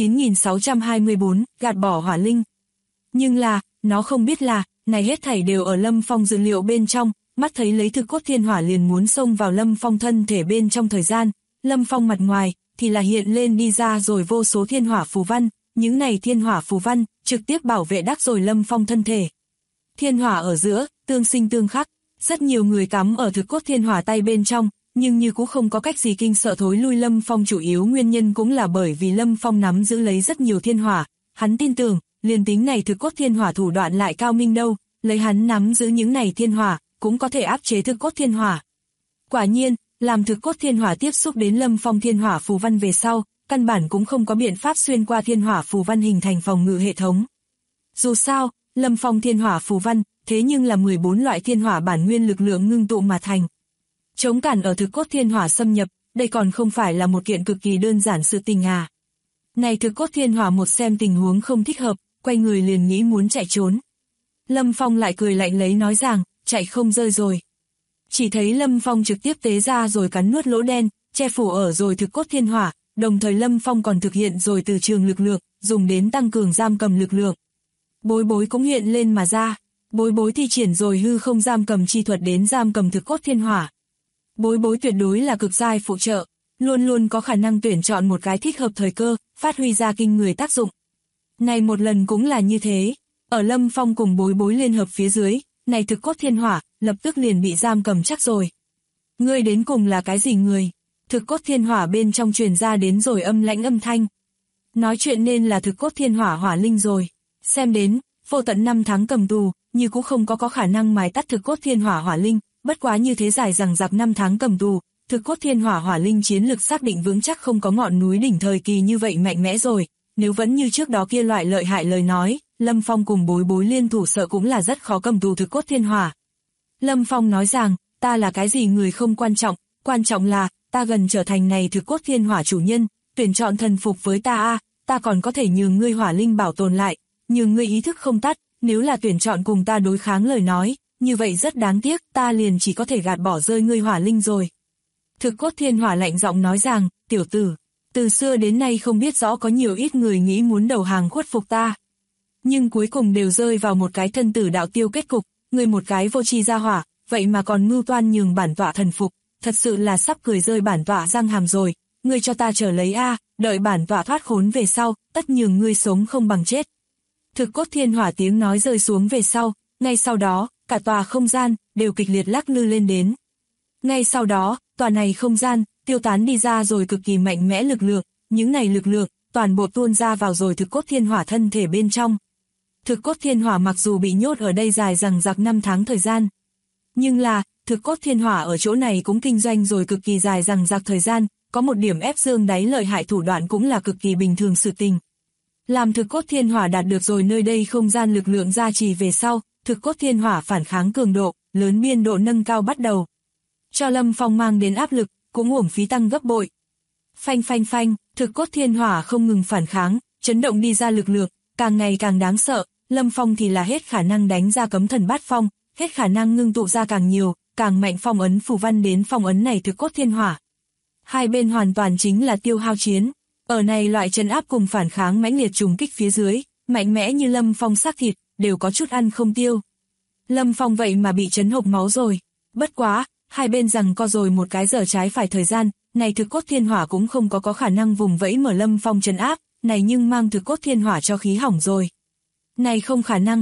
9624, gạt bỏ hỏa linh. Nhưng là, nó không biết là, này hết thảy đều ở Lâm Phong dự liệu bên trong, mắt thấy lấy thực cốt thiên hỏa liền muốn xông vào Lâm Phong thân thể bên trong thời gian, Lâm Phong mặt ngoài, thì là hiện lên đi ra rồi vô số thiên hỏa phù văn, những này thiên hỏa phù văn, trực tiếp bảo vệ đắc rồi Lâm Phong thân thể. Thiên hỏa ở giữa, tương sinh tương khắc, rất nhiều người cắm ở thực cốt thiên hỏa tay bên trong, nhưng như cũng không có cách gì kinh sợ thối lui Lâm Phong, chủ yếu nguyên nhân cũng là bởi vì Lâm Phong nắm giữ lấy rất nhiều thiên hỏa, hắn tin tưởng, liền tính này thực cốt thiên hỏa thủ đoạn lại cao minh đâu, lấy hắn nắm giữ những này thiên hỏa, cũng có thể áp chế thực cốt thiên hỏa. Quả nhiên, làm thực cốt thiên hỏa tiếp xúc đến Lâm Phong thiên hỏa phù văn về sau, căn bản cũng không có biện pháp xuyên qua thiên hỏa phù văn hình thành phòng ngự hệ thống. Dù sao, Lâm Phong thiên hỏa phù văn, thế nhưng là 14 loại thiên hỏa bản nguyên lực lượng ngưng tụ mà thành. Chống cản ở thực cốt thiên hỏa xâm nhập, đây còn không phải là một kiện cực kỳ đơn giản sự tình à. Này thực cốt thiên hỏa một xem tình huống không thích hợp, quay người liền nghĩ muốn chạy trốn. Lâm Phong lại cười lạnh lấy nói rằng, chạy không rơi rồi. Chỉ thấy Lâm Phong trực tiếp tế ra rồi cắn nuốt lỗ đen, che phủ ở rồi thực cốt thiên hỏa, đồng thời Lâm Phong còn thực hiện rồi từ trường lực lượng, dùng đến tăng cường giam cầm lực lượng. Bối bối cũng hiện lên mà ra, bối bối thi triển rồi hư không giam cầm chi thuật đến giam cầm thực cốt thiên hỏa. Bối bối tuyệt đối là cực giai phụ trợ, luôn luôn có khả năng tuyển chọn một cái thích hợp thời cơ, phát huy ra kinh người tác dụng. Này một lần cũng là như thế, ở Lâm Phong cùng bối bối liên hợp phía dưới, này thực cốt thiên hỏa, lập tức liền bị giam cầm chắc rồi. Ngươi đến cùng là cái gì người? Thực cốt thiên hỏa bên trong truyền ra đến rồi âm lãnh âm thanh. Nói chuyện nên là thực cốt thiên hỏa hỏa linh rồi. Xem đến, vô tận 5 tháng cầm tù, như cũng không có khả năng mài tắt thực cốt thiên hỏa hỏa linh, bất quá như thế dài rằng giặc 5 tháng cầm tù, thực cốt thiên hỏa hỏa linh chiến lực xác định vững chắc không có ngọn núi đỉnh thời kỳ như vậy mạnh mẽ rồi, nếu vẫn như trước đó kia loại lợi hại lời nói, Lâm Phong cùng bối bối liên thủ sợ cũng là rất khó cầm tù thực cốt thiên hỏa. Lâm Phong nói rằng, ta là cái gì người không quan trọng là, ta gần trở thành này thực cốt thiên hỏa chủ nhân, tuyển chọn thần phục với ta a, ta còn có thể nhường ngươi hỏa linh bảo tồn lại, nhường ngươi ý thức không tắt, nếu là tuyển chọn cùng ta đối kháng lời nói, như vậy rất đáng tiếc, ta liền chỉ có thể gạt bỏ rơi ngươi hỏa linh rồi. Thực cốt thiên hỏa lạnh giọng nói rằng, tiểu tử, từ xưa đến nay không biết rõ có nhiều ít người nghĩ muốn đầu hàng khuất phục ta. Nhưng cuối cùng đều rơi vào một cái thân tử đạo tiêu kết cục, ngươi một cái vô tri gia hỏa, vậy mà còn mưu toan nhường bản tọa thần phục, thật sự là sắp cười rơi bản tọa răng hàm rồi, ngươi cho ta chờ lấy a, đợi bản tọa thoát khốn về sau, tất nhường ngươi sống không bằng chết. Thực cốt thiên hỏa tiếng nói rơi xuống về sau, ngay sau đó, cả tòa không gian, đều kịch liệt lắc lư lên đến. Ngay sau đó, tòa này không gian, tiêu tán đi ra rồi cực kỳ mạnh mẽ lực lượng, những này lực lượng, toàn bộ tuôn ra vào rồi thực cốt thiên hỏa thân thể bên trong. Thực cốt thiên hỏa mặc dù bị nhốt ở đây dài rằng giặc 5 tháng thời gian, nhưng là, thực cốt thiên hỏa ở chỗ này cũng kinh doanh rồi cực kỳ dài rằng giặc thời gian, có một điểm ép xương đáy lợi hại thủ đoạn cũng là cực kỳ bình thường sự tình. Làm thực cốt thiên hỏa đạt được rồi nơi đây không gian lực lượng gia trì về sau, thực cốt thiên hỏa phản kháng cường độ, lớn biên độ nâng cao bắt đầu. Cho Lâm Phong mang đến áp lực, cũng uổng phí tăng gấp bội. Phanh phanh phanh, thực cốt thiên hỏa không ngừng phản kháng, chấn động đi ra lực lượng, càng ngày càng đáng sợ, Lâm Phong thì là hết khả năng đánh ra cấm thần bát phong, hết khả năng ngưng tụ ra càng nhiều, càng mạnh phong ấn phù văn đến phong ấn này thực cốt thiên hỏa. Hai bên hoàn toàn chính là tiêu hao chiến, ở này loại trấn áp cùng phản kháng mãnh liệt trùng kích phía dưới, mạnh mẽ như Lâm Phong xác thịt, đều có chút ăn không tiêu. Lâm Phong vậy mà bị chấn hộc máu rồi, bất quá, hai bên rằng co rồi một cái giờ trái phải thời gian, này thực cốt thiên hỏa cũng không có khả năng vùng vẫy mở Lâm Phong trấn áp, này nhưng mang thực cốt thiên hỏa cho khí hỏng rồi. Này không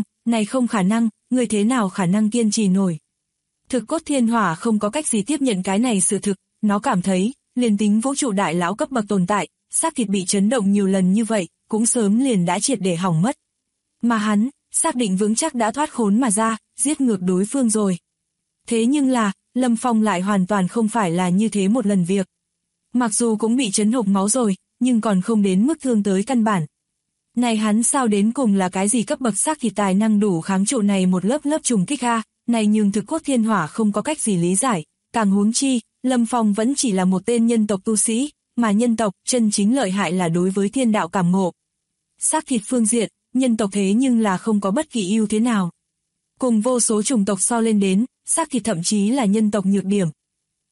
khả năng, người thế nào khả năng kiên trì nổi. Thực cốt thiên hỏa không có cách gì tiếp nhận cái này sự thực, nó cảm thấy, liền tính vũ trụ đại lão cấp bậc tồn tại, xác thịt bị chấn động nhiều lần như vậy, cũng sớm liền đã triệt để hỏng mất. Mà hắn, xác định vững chắc đã thoát khốn mà ra, giết ngược đối phương rồi. Thế nhưng là, Lâm Phong lại hoàn toàn không phải là như thế một lần việc. Mặc dù cũng bị chấn hộc máu rồi, nhưng còn không đến mức thương tới căn bản. Này hắn sao đến cùng là cái gì cấp bậc xác thịt tài năng đủ kháng trụ này một lớp trùng kích ha, này nhưng thực cốt thiên hỏa không có cách gì lý giải, càng huống chi, Lâm Phong vẫn chỉ là một tên nhân tộc tu sĩ, mà nhân tộc chân chính lợi hại là đối với thiên đạo cảm ngộ. Xác thịt phương diện, nhân tộc thế nhưng là không có bất kỳ ưu thế nào. Cùng vô số chủng tộc so lên đến, xác thịt thậm chí là nhân tộc nhược điểm.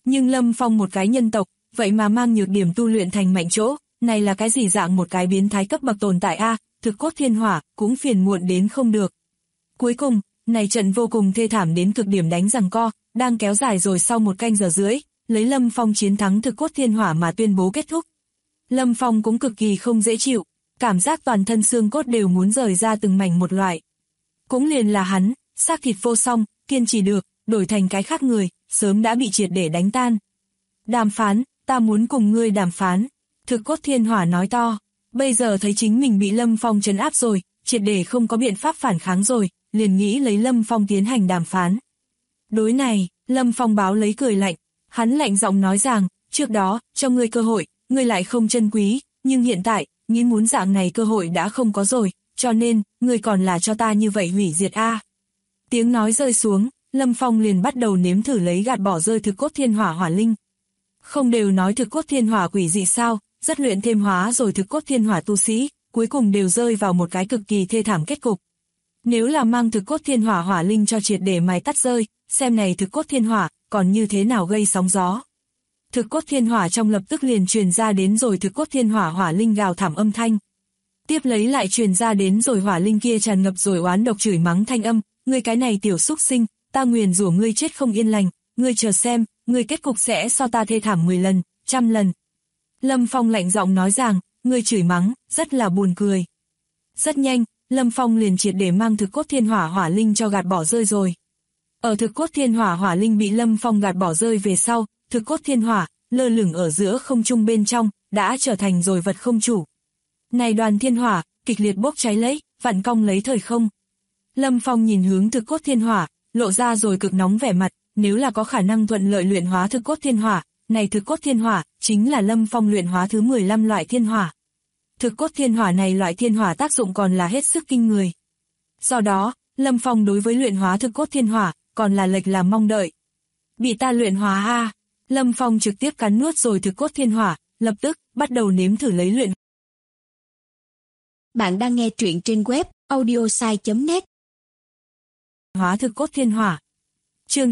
Nhưng Lâm Phong một cái nhân tộc, vậy mà mang nhược điểm tu luyện thành mạnh chỗ, này là cái gì dạng một cái biến thái cấp bậc tồn tại a, thực cốt thiên hỏa, cũng phiền muộn đến không được. Cuối cùng, này trận vô cùng thê thảm đến cực điểm đánh giằng co, đang kéo dài rồi sau 1 canh giờ rưỡi, lấy Lâm Phong chiến thắng thực cốt thiên hỏa mà tuyên bố kết thúc. Lâm Phong cũng cực kỳ không dễ chịu, cảm giác toàn thân xương cốt đều muốn rời ra từng mảnh một loại. Cũng liền là hắn, xác thịt vô song, kiên trì được, đổi thành cái khác người, sớm đã bị triệt để đánh tan. Đàm phán, ta muốn cùng ngươi đàm phán. Thực cốt thiên hỏa nói to, bây giờ thấy chính mình bị Lâm Phong trấn áp rồi, triệt để không có biện pháp phản kháng rồi, liền nghĩ lấy Lâm Phong tiến hành đàm phán. Đối này, Lâm Phong báo lấy cười lạnh, hắn lạnh giọng nói rằng, trước đó, cho ngươi cơ hội, ngươi lại không trân quý, nhưng hiện tại, nghĩ muốn dạng này cơ hội đã không có rồi, cho nên, ngươi còn là cho ta như vậy hủy diệt a. Tiếng nói rơi xuống, Lâm Phong liền bắt đầu nếm thử lấy gạt bỏ rơi thực cốt thiên hỏa hỏa linh. Không đều nói thực cốt thiên hỏa quỷ dị sao, rất luyện thêm hóa rồi thực cốt thiên hỏa tu sĩ, cuối cùng đều rơi vào một cái cực kỳ thê thảm kết cục. Nếu là mang thực cốt thiên hỏa hỏa linh cho triệt để mài tắt rơi, xem này thực cốt thiên hỏa, còn như thế nào gây sóng gió. Thực cốt thiên hỏa trong lập tức liền truyền ra đến rồi thực cốt thiên hỏa hỏa linh gào thảm âm thanh. Tiếp lấy lại truyền ra đến rồi hỏa linh kia tràn ngập rồi oán độc chửi mắng thanh âm, ngươi cái này tiểu xúc sinh, ta nguyền rủa ngươi chết không yên lành, ngươi chờ xem, ngươi kết cục sẽ so ta thê thảm 10 lần, 100 lần. Lâm Phong lạnh giọng nói rằng, ngươi chửi mắng, rất là buồn cười. Rất nhanh, Lâm Phong liền triệt để mang thực cốt thiên hỏa hỏa linh cho gạt bỏ rơi rồi. Ở thực cốt thiên hỏa hỏa linh bị Lâm Phong gạt bỏ rơi về sau, thực cốt thiên hỏa, lơ lửng ở giữa không trung bên trong, đã trở thành rồi vật không chủ. Này đoàn thiên hỏa, kịch liệt bốc cháy lấy, vặn cong lấy thời không. Lâm Phong nhìn hướng thực cốt thiên hỏa, lộ ra rồi cực nóng vẻ mặt, nếu là có khả năng thuận lợi luyện hóa thực cốt thiên hỏa, này thực cốt thiên hỏa, chính là Lâm Phong luyện hóa thứ 15 loại thiên hỏa. Thực cốt thiên hỏa này loại thiên hỏa tác dụng còn là hết sức kinh người. Do đó, Lâm Phong đối với luyện hóa thực cốt thiên hỏa, còn là lệch làm mong đợi. Bị ta luyện hóa a, Lâm Phong trực tiếp cắn nuốt rồi thực cốt thiên hỏa, lập tức, bắt đầu nếm thử lấy luyện. Bạn đang nghe truyện trên web, audiosai.net. Hóa thực cốt thiên hỏa. Chương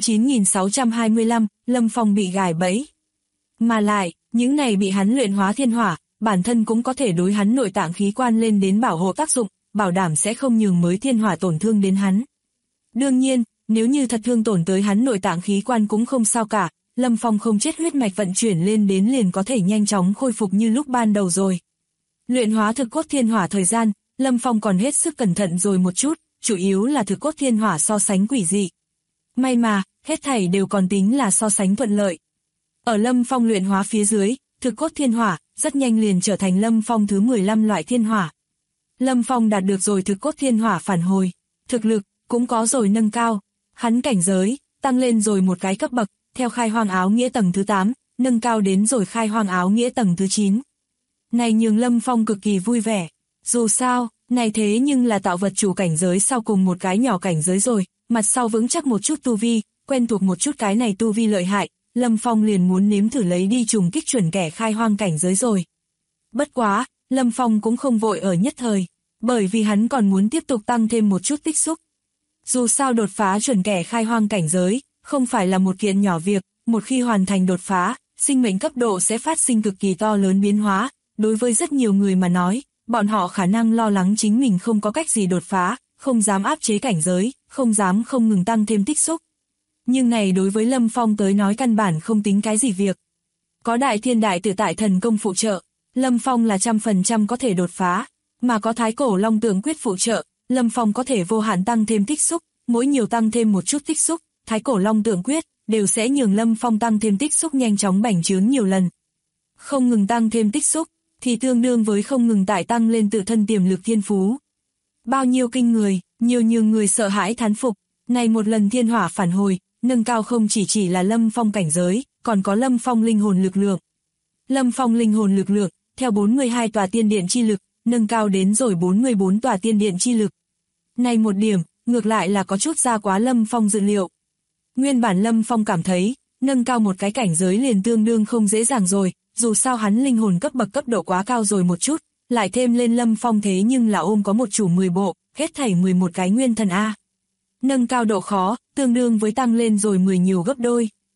9625, Lâm Phong bị gài bẫy. Mà lại, những này bị hắn luyện hóa thiên hỏa, bản thân cũng có thể đối hắn nội tạng khí quan lên đến bảo hộ tác dụng, bảo đảm sẽ không nhường mới thiên hỏa tổn thương đến hắn. Đương nhiên, nếu như thật thương tổn tới hắn nội tạng khí quan cũng không sao cả, Lâm Phong không chết huyết mạch vận chuyển lên đến liền có thể nhanh chóng khôi phục như lúc ban đầu rồi. Luyện hóa thực cốt thiên hỏa thời gian, Lâm Phong còn hết sức cẩn thận rồi một chút, chủ yếu là thực cốt thiên hỏa so sánh quỷ dị. May mà, hết thảy đều còn tính là so sánh thuận lợi. Ở Lâm Phong luyện hóa phía dưới, thực cốt thiên hỏa, rất nhanh liền trở thành Lâm Phong thứ 15 loại thiên hỏa. Lâm Phong đạt được rồi thực cốt thiên hỏa phản hồi, thực lực, cũng có rồi nâng cao, hắn cảnh giới, tăng lên rồi một cái cấp bậc, theo khai hoang áo nghĩa tầng thứ 8, nâng cao đến rồi khai hoang áo nghĩa tầng thứ 9. Này nhường Lâm Phong cực kỳ vui vẻ, dù sao, này thế nhưng là tạo vật chủ cảnh giới sau cùng một cái nhỏ cảnh giới rồi, mặt sau vững chắc một chút tu vi, quen thuộc một chút cái này tu vi lợi hại, Lâm Phong liền muốn nếm thử lấy đi trùng kích chuẩn kẻ khai hoang cảnh giới rồi. Bất quá, Lâm Phong cũng không vội ở nhất thời, bởi vì hắn còn muốn tiếp tục tăng thêm một chút tích xúc. Dù sao đột phá chuẩn kẻ khai hoang cảnh giới, không phải là một kiện nhỏ việc, một khi hoàn thành đột phá, sinh mệnh cấp độ sẽ phát sinh cực kỳ to lớn biến hóa, đối với rất nhiều người mà nói, bọn họ khả năng lo lắng chính mình không có cách gì đột phá, không dám áp chế cảnh giới, không dám không ngừng tăng thêm tích xúc. Nhưng này đối với Lâm Phong tới nói căn bản không tính cái gì việc. Có đại thiên đại tự tại thần công phụ trợ, Lâm Phong là 100% có thể đột phá, mà có thái cổ long tượng quyết phụ trợ, Lâm Phong có thể vô hạn tăng thêm tích xúc, mỗi nhiều tăng thêm một chút tích xúc, thái cổ long tượng quyết, đều sẽ nhường Lâm Phong tăng thêm tích xúc nhanh chóng bành trướng nhiều lần. Không ngừng tăng thêm tích xúc, thì tương đương với không ngừng tải tăng lên tự thân tiềm lực thiên phú. Bao nhiêu kinh người, nhiều nhường người sợ hãi thán phục, này một lần thiên hỏa phản hồi, nâng cao không chỉ là Lâm Phong cảnh giới, còn có Lâm Phong linh hồn lực lượng. Lâm Phong linh hồn lực lượng, theo 42 tòa tiên điện chi lực, nâng cao đến rồi 44 tòa tiên điện chi lực. Này một điểm, ngược lại là có chút ra quá Lâm Phong dự liệu. Nguyên bản Lâm Phong cảm thấy, nâng cao một cái cảnh giới liền tương đương không dễ dàng rồi, dù sao hắn linh hồn cấp bậc cấp độ quá cao rồi một chút, lại thêm lên Lâm Phong thế nhưng là ôm có một chủ 10 bộ, hết thảy 11 cái nguyên thần A. Nâng cao độ khó, tương đương với tăng lên rồi 10 nhiều gấp đôi.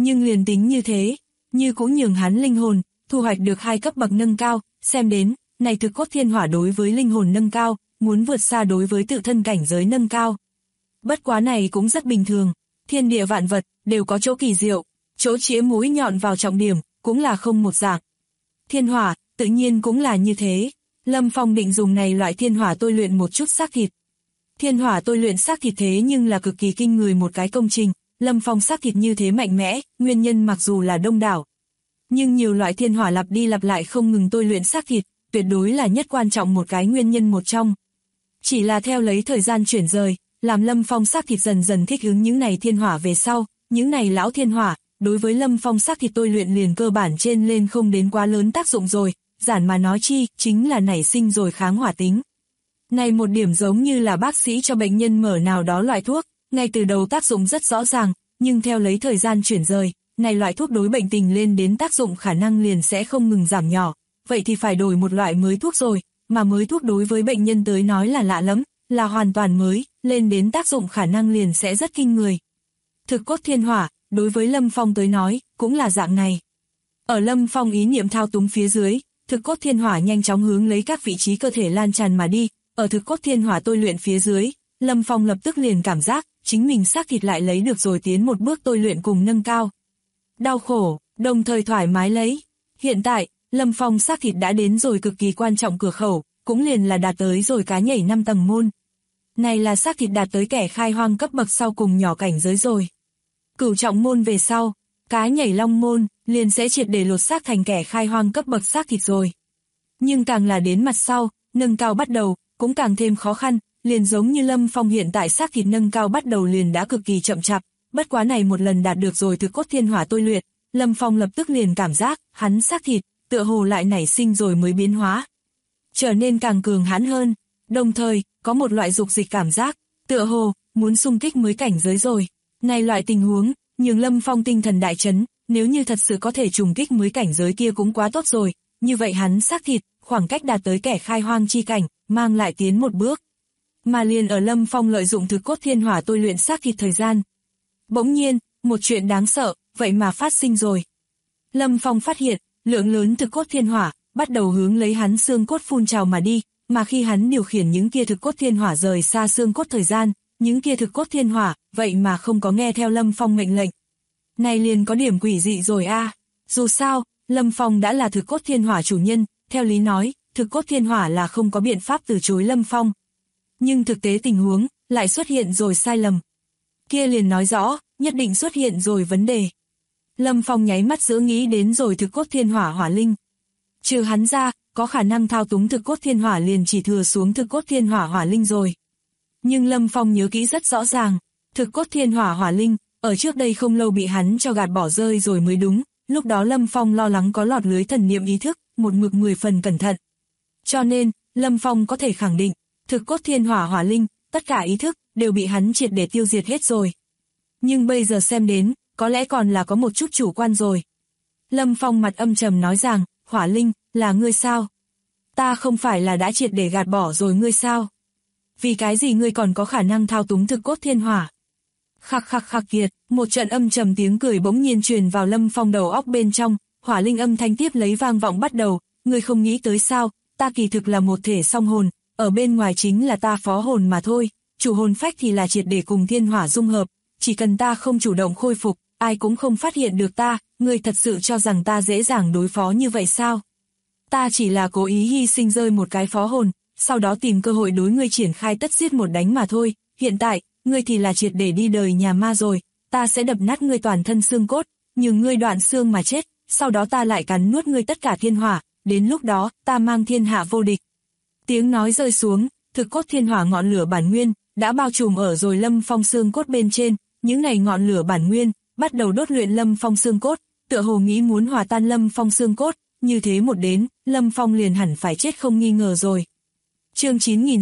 Nhưng liền tính như thế, như cũng nhường hắn linh hồn, thu hoạch được 2 cấp bậc nâng cao, xem đến, này thực cốt thiên hỏa đối với linh hồn nâng cao, muốn vượt xa đối với tự thân cảnh giới nâng cao. Bất quá này cũng rất bình thường, thiên địa vạn vật, đều có chỗ kỳ diệu, chỗ chĩa mũi nhọn vào trọng điểm, cũng là không một dạng. Thiên hỏa, tự nhiên cũng là như thế, Lâm Phong định dùng này loại thiên hỏa tôi luyện một chút xác thịt. Thiên hỏa tôi luyện xác thịt thế nhưng là cực kỳ kinh người một cái công trình, Lâm Phong xác thịt như thế mạnh mẽ, nguyên nhân mặc dù là đông đảo. Nhưng nhiều loại thiên hỏa lặp đi lặp lại không ngừng tôi luyện xác thịt, tuyệt đối là nhất quan trọng một cái nguyên nhân một trong. Chỉ là theo lấy thời gian chuyển rời, làm Lâm Phong xác thịt dần dần thích ứng những này thiên hỏa về sau, những này lão thiên hỏa, đối với Lâm Phong xác thịt tôi luyện liền cơ bản trên lên không đến quá lớn tác dụng rồi, giản mà nói chi, chính là nảy sinh rồi kháng hỏa tính. Này một điểm giống như là bác sĩ cho bệnh nhân mở nào đó loại thuốc, ngay từ đầu tác dụng rất rõ ràng, nhưng theo lấy thời gian chuyển rời, này loại thuốc đối bệnh tình lên đến tác dụng khả năng liền sẽ không ngừng giảm nhỏ, vậy thì phải đổi một loại mới thuốc rồi, mà mới thuốc đối với bệnh nhân tới nói là lạ lắm, là hoàn toàn mới, lên đến tác dụng khả năng liền sẽ rất kinh người. Thực cốt thiên hỏa, đối với Lâm Phong tới nói, cũng là dạng này. Ở Lâm Phong ý niệm thao túng phía dưới, thực cốt thiên hỏa nhanh chóng hướng lấy các vị trí cơ thể lan tràn mà đi, ở thực cốt thiên hỏa tôi luyện phía dưới, Lâm Phong lập tức liền cảm giác, chính mình xác thịt lại lấy được rồi tiến một bước tôi luyện cùng nâng cao. Đau khổ, đồng thời thoải mái lấy. Hiện tại, Lâm Phong xác thịt đã đến rồi cực kỳ quan trọng cửa khẩu, cũng liền là đạt tới rồi cá nhảy 5 tầng môn. Này là xác thịt đạt tới kẻ khai hoang cấp bậc sau cùng nhỏ cảnh giới rồi. Cửu trọng môn về sau, cá nhảy long môn, liền sẽ triệt để lột xác thành kẻ khai hoang cấp bậc xác thịt rồi. Nhưng càng là đến mặt sau, nâng cao bắt đầu, cũng càng thêm khó khăn, liền giống như Lâm Phong hiện tại xác thịt nâng cao bắt đầu liền đã cực kỳ chậm chạp, bất quá này một lần đạt được rồi thực cốt thiên hỏa tôi luyện, Lâm Phong lập tức liền cảm giác, hắn xác thịt, tựa hồ lại nảy sinh rồi mới biến hóa. Trở nên càng cường hãn hơn, đồng thời, có một loại dục dịch cảm giác, tựa hồ, muốn xung kích mới cảnh giới rồi. Này loại tình huống, nhường Lâm Phong tinh thần đại chấn, nếu như thật sự có thể trùng kích mới cảnh giới kia cũng quá tốt rồi, như vậy hắn xác thịt, khoảng cách đạt tới kẻ khai hoang chi cảnh, mang lại tiến một bước. Mà liền ở Lâm Phong lợi dụng thực cốt thiên hỏa tôi luyện xác thịt thời gian. Bỗng nhiên, một chuyện đáng sợ, vậy mà phát sinh rồi. Lâm Phong phát hiện, lượng lớn thực cốt thiên hỏa, bắt đầu hướng lấy hắn xương cốt phun trào mà đi, mà khi hắn điều khiển những kia thực cốt thiên hỏa rời xa xương cốt thời gian, những kia thực cốt thiên hỏa, vậy mà không có nghe theo Lâm Phong mệnh lệnh. Này liền có điểm quỷ dị rồi a. Dù sao, Lâm Phong đã là thực cốt thiên hỏa chủ nhân, theo lý nói, thực cốt thiên hỏa là không có biện pháp từ chối Lâm Phong. Nhưng thực tế tình huống, lại xuất hiện rồi sai lầm. Kia liền nói rõ, nhất định xuất hiện rồi vấn đề. Lâm Phong nháy mắt giữa nghĩ đến rồi thực cốt thiên hỏa hỏa linh. Trừ hắn ra, có khả năng thao túng thực cốt thiên hỏa liền chỉ thừa xuống thực cốt thiên hỏa hỏa linh rồi. Nhưng Lâm Phong nhớ kỹ rất rõ ràng, thực cốt thiên hỏa hỏa linh, ở trước đây không lâu bị hắn cho gạt bỏ rơi rồi mới đúng, lúc đó Lâm Phong lo lắng có lọt lưới thần niệm ý thức, một mực 10 phần cẩn thận. Cho nên, Lâm Phong có thể khẳng định, thực cốt thiên hỏa hỏa linh, tất cả ý thức, đều bị hắn triệt để tiêu diệt hết rồi. Nhưng bây giờ xem đến, có lẽ còn là có một chút chủ quan rồi. Lâm Phong mặt âm trầm nói rằng, hỏa linh, là ngươi sao? Ta không phải là đã triệt để gạt bỏ rồi ngươi sao? Vì cái gì ngươi còn có khả năng thao túng thực cốt thiên hỏa? Khắc khắc khắc kiệt, một trận âm trầm tiếng cười bỗng nhiên truyền vào Lâm Phong đầu óc bên trong, hỏa linh âm thanh tiếp lấy vang vọng bắt đầu, ngươi không nghĩ tới sao, ta kỳ thực là một thể song hồn, ở bên ngoài chính là ta phó hồn mà thôi, chủ hồn phách thì là triệt để cùng thiên hỏa dung hợp, chỉ cần ta không chủ động khôi phục, ai cũng không phát hiện được ta, ngươi thật sự cho rằng ta dễ dàng đối phó như vậy sao? Ta chỉ là cố ý hy sinh rơi một cái phó hồn, sau đó tìm cơ hội đối ngươi triển khai tất giết một đánh mà thôi, hiện tại, ngươi thì là triệt để đi đời nhà ma rồi, ta sẽ đập nát ngươi toàn thân xương cốt, nhưng ngươi đoạn xương mà chết, sau đó ta lại cắn nuốt ngươi tất cả thiên hỏa, đến lúc đó, ta mang thiên hạ vô địch. Tiếng nói rơi xuống, thực cốt thiên hỏa ngọn lửa bản nguyên, đã bao trùm ở rồi Lâm Phong xương cốt bên trên, những này ngọn lửa bản nguyên, bắt đầu đốt luyện Lâm Phong xương cốt, tựa hồ nghĩ muốn hòa tan Lâm Phong xương cốt, như thế một đến, Lâm Phong liền hẳn phải chết không nghi ngờ rồi. Chương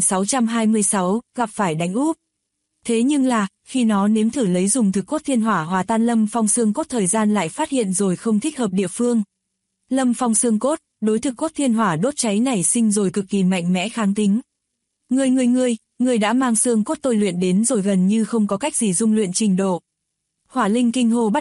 9626, gặp phải đánh úp. Thế nhưng là, khi nó nếm thử lấy dùng thực cốt thiên hỏa hòa tan Lâm Phong xương cốt thời gian lại phát hiện rồi không thích hợp địa phương. Lâm Phong xương cốt, đối thực cốt thiên hỏa đốt cháy nảy sinh rồi cực kỳ mạnh mẽ kháng tính. Ngươi đã mang xương cốt tôi luyện đến rồi gần như không có cách gì dung luyện trình độ. Hỏa linh kinh hô bắt đầu,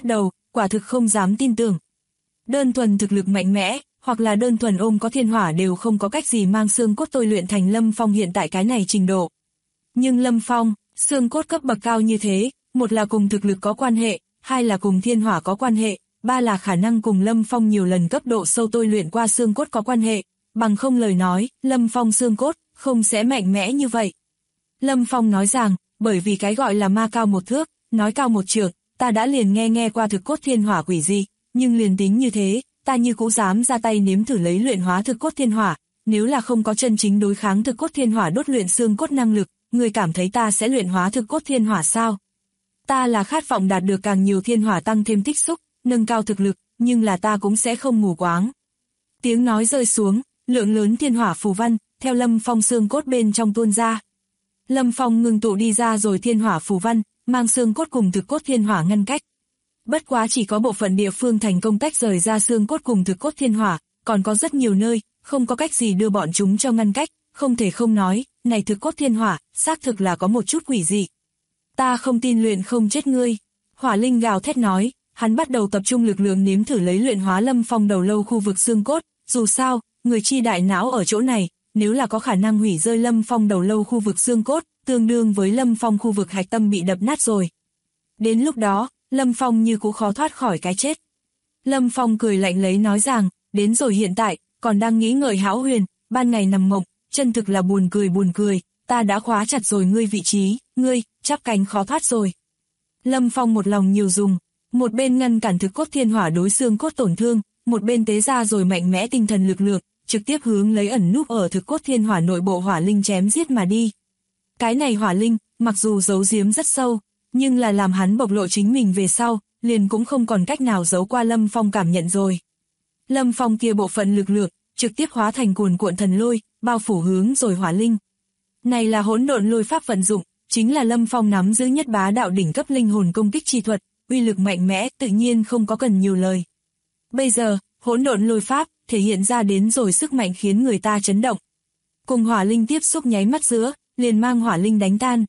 quả thực không dám tin tưởng. Đơn thuần thực lực mạnh mẽ, hoặc là đơn thuần ôm có thiên hỏa đều không có cách gì mang xương cốt tôi luyện thành Lâm Phong hiện tại cái này trình độ. Nhưng Lâm Phong, xương cốt cấp bậc cao như thế, một là cùng thực lực có quan hệ, hai là cùng thiên hỏa có quan hệ, ba là khả năng cùng Lâm Phong nhiều lần cấp độ sâu tôi luyện qua xương cốt có quan hệ, bằng không lời nói, Lâm Phong xương cốt không sẽ mạnh mẽ như vậy. Lâm Phong nói rằng, bởi vì cái gọi là ma cao một thước, nói cao một trượng, ta đã liền nghe qua thực cốt thiên hỏa quỷ gì, nhưng liền tính như thế, ta như cũ dám ra tay nếm thử lấy luyện hóa thực cốt thiên hỏa, nếu là không có chân chính đối kháng thực cốt thiên hỏa đốt luyện xương cốt năng lực, người cảm thấy ta sẽ luyện hóa thực cốt thiên hỏa sao? Ta là khát vọng đạt được càng nhiều thiên hỏa tăng thêm tích xúc, nâng cao thực lực, nhưng là ta cũng sẽ không mù quáng. Tiếng nói rơi xuống, lượng lớn thiên hỏa phù văn, theo Lâm Phong xương cốt bên trong tuôn ra. Lâm Phong ngừng tụ đi ra rồi thiên hỏa phù văn, mang xương cốt cùng thực cốt thiên hỏa ngăn cách. Bất quá chỉ có bộ phận địa phương thành công tách rời ra xương cốt cùng thực cốt thiên hỏa, còn có rất nhiều nơi, không có cách gì đưa bọn chúng cho ngăn cách, không thể không nói, này thực cốt thiên hỏa, xác thực là có một chút quỷ dị. Ta không tin luyện không chết ngươi. Hỏa Linh gào thét nói, hắn bắt đầu tập trung lực lượng nếm thử lấy luyện hóa Lâm Phong đầu lâu khu vực xương cốt, dù sao, người chi đại não ở chỗ này, nếu là có khả năng hủy rơi Lâm Phong đầu lâu khu vực xương cốt, tương đương với Lâm Phong khu vực hạch tâm bị đập nát rồi. Đến lúc đó, Lâm Phong như cũ khó thoát khỏi cái chết. Lâm Phong cười lạnh lấy nói rằng, đến rồi hiện tại, còn đang nghĩ ngợi hão huyền, ban ngày nằm mộng, chân thực là buồn cười, ta đã khóa chặt rồi ngươi vị trí, ngươi, chắp cánh khó thoát rồi. Lâm Phong một lòng nhiều dùng, một bên ngăn cản thực cốt thiên hỏa đối xương cốt tổn thương, một bên tế ra rồi mạnh mẽ tinh thần lực lượng, trực tiếp hướng lấy ẩn núp ở thực cốt thiên hỏa nội bộ hỏa linh chém giết mà đi. Cái này hỏa linh, mặc dù giấu giếm rất sâu, nhưng là làm hắn bộc lộ chính mình về sau, liền cũng không còn cách nào giấu qua Lâm Phong cảm nhận rồi. Lâm Phong kia bộ phận lực lượng, trực tiếp hóa thành cuồn cuộn thần lôi, bao phủ hướng rồi hỏa linh. Này là hỗn độn lôi pháp vận dụng, chính là Lâm Phong nắm giữ nhất bá đạo đỉnh cấp linh hồn công kích chi thuật, uy lực mạnh mẽ, tự nhiên không có cần nhiều lời. Bây giờ, hỗn độn lôi pháp thể hiện ra đến rồi sức mạnh khiến người ta chấn động. Cùng hỏa linh tiếp xúc nháy mắt giữa, liền mang hỏa linh đánh tan.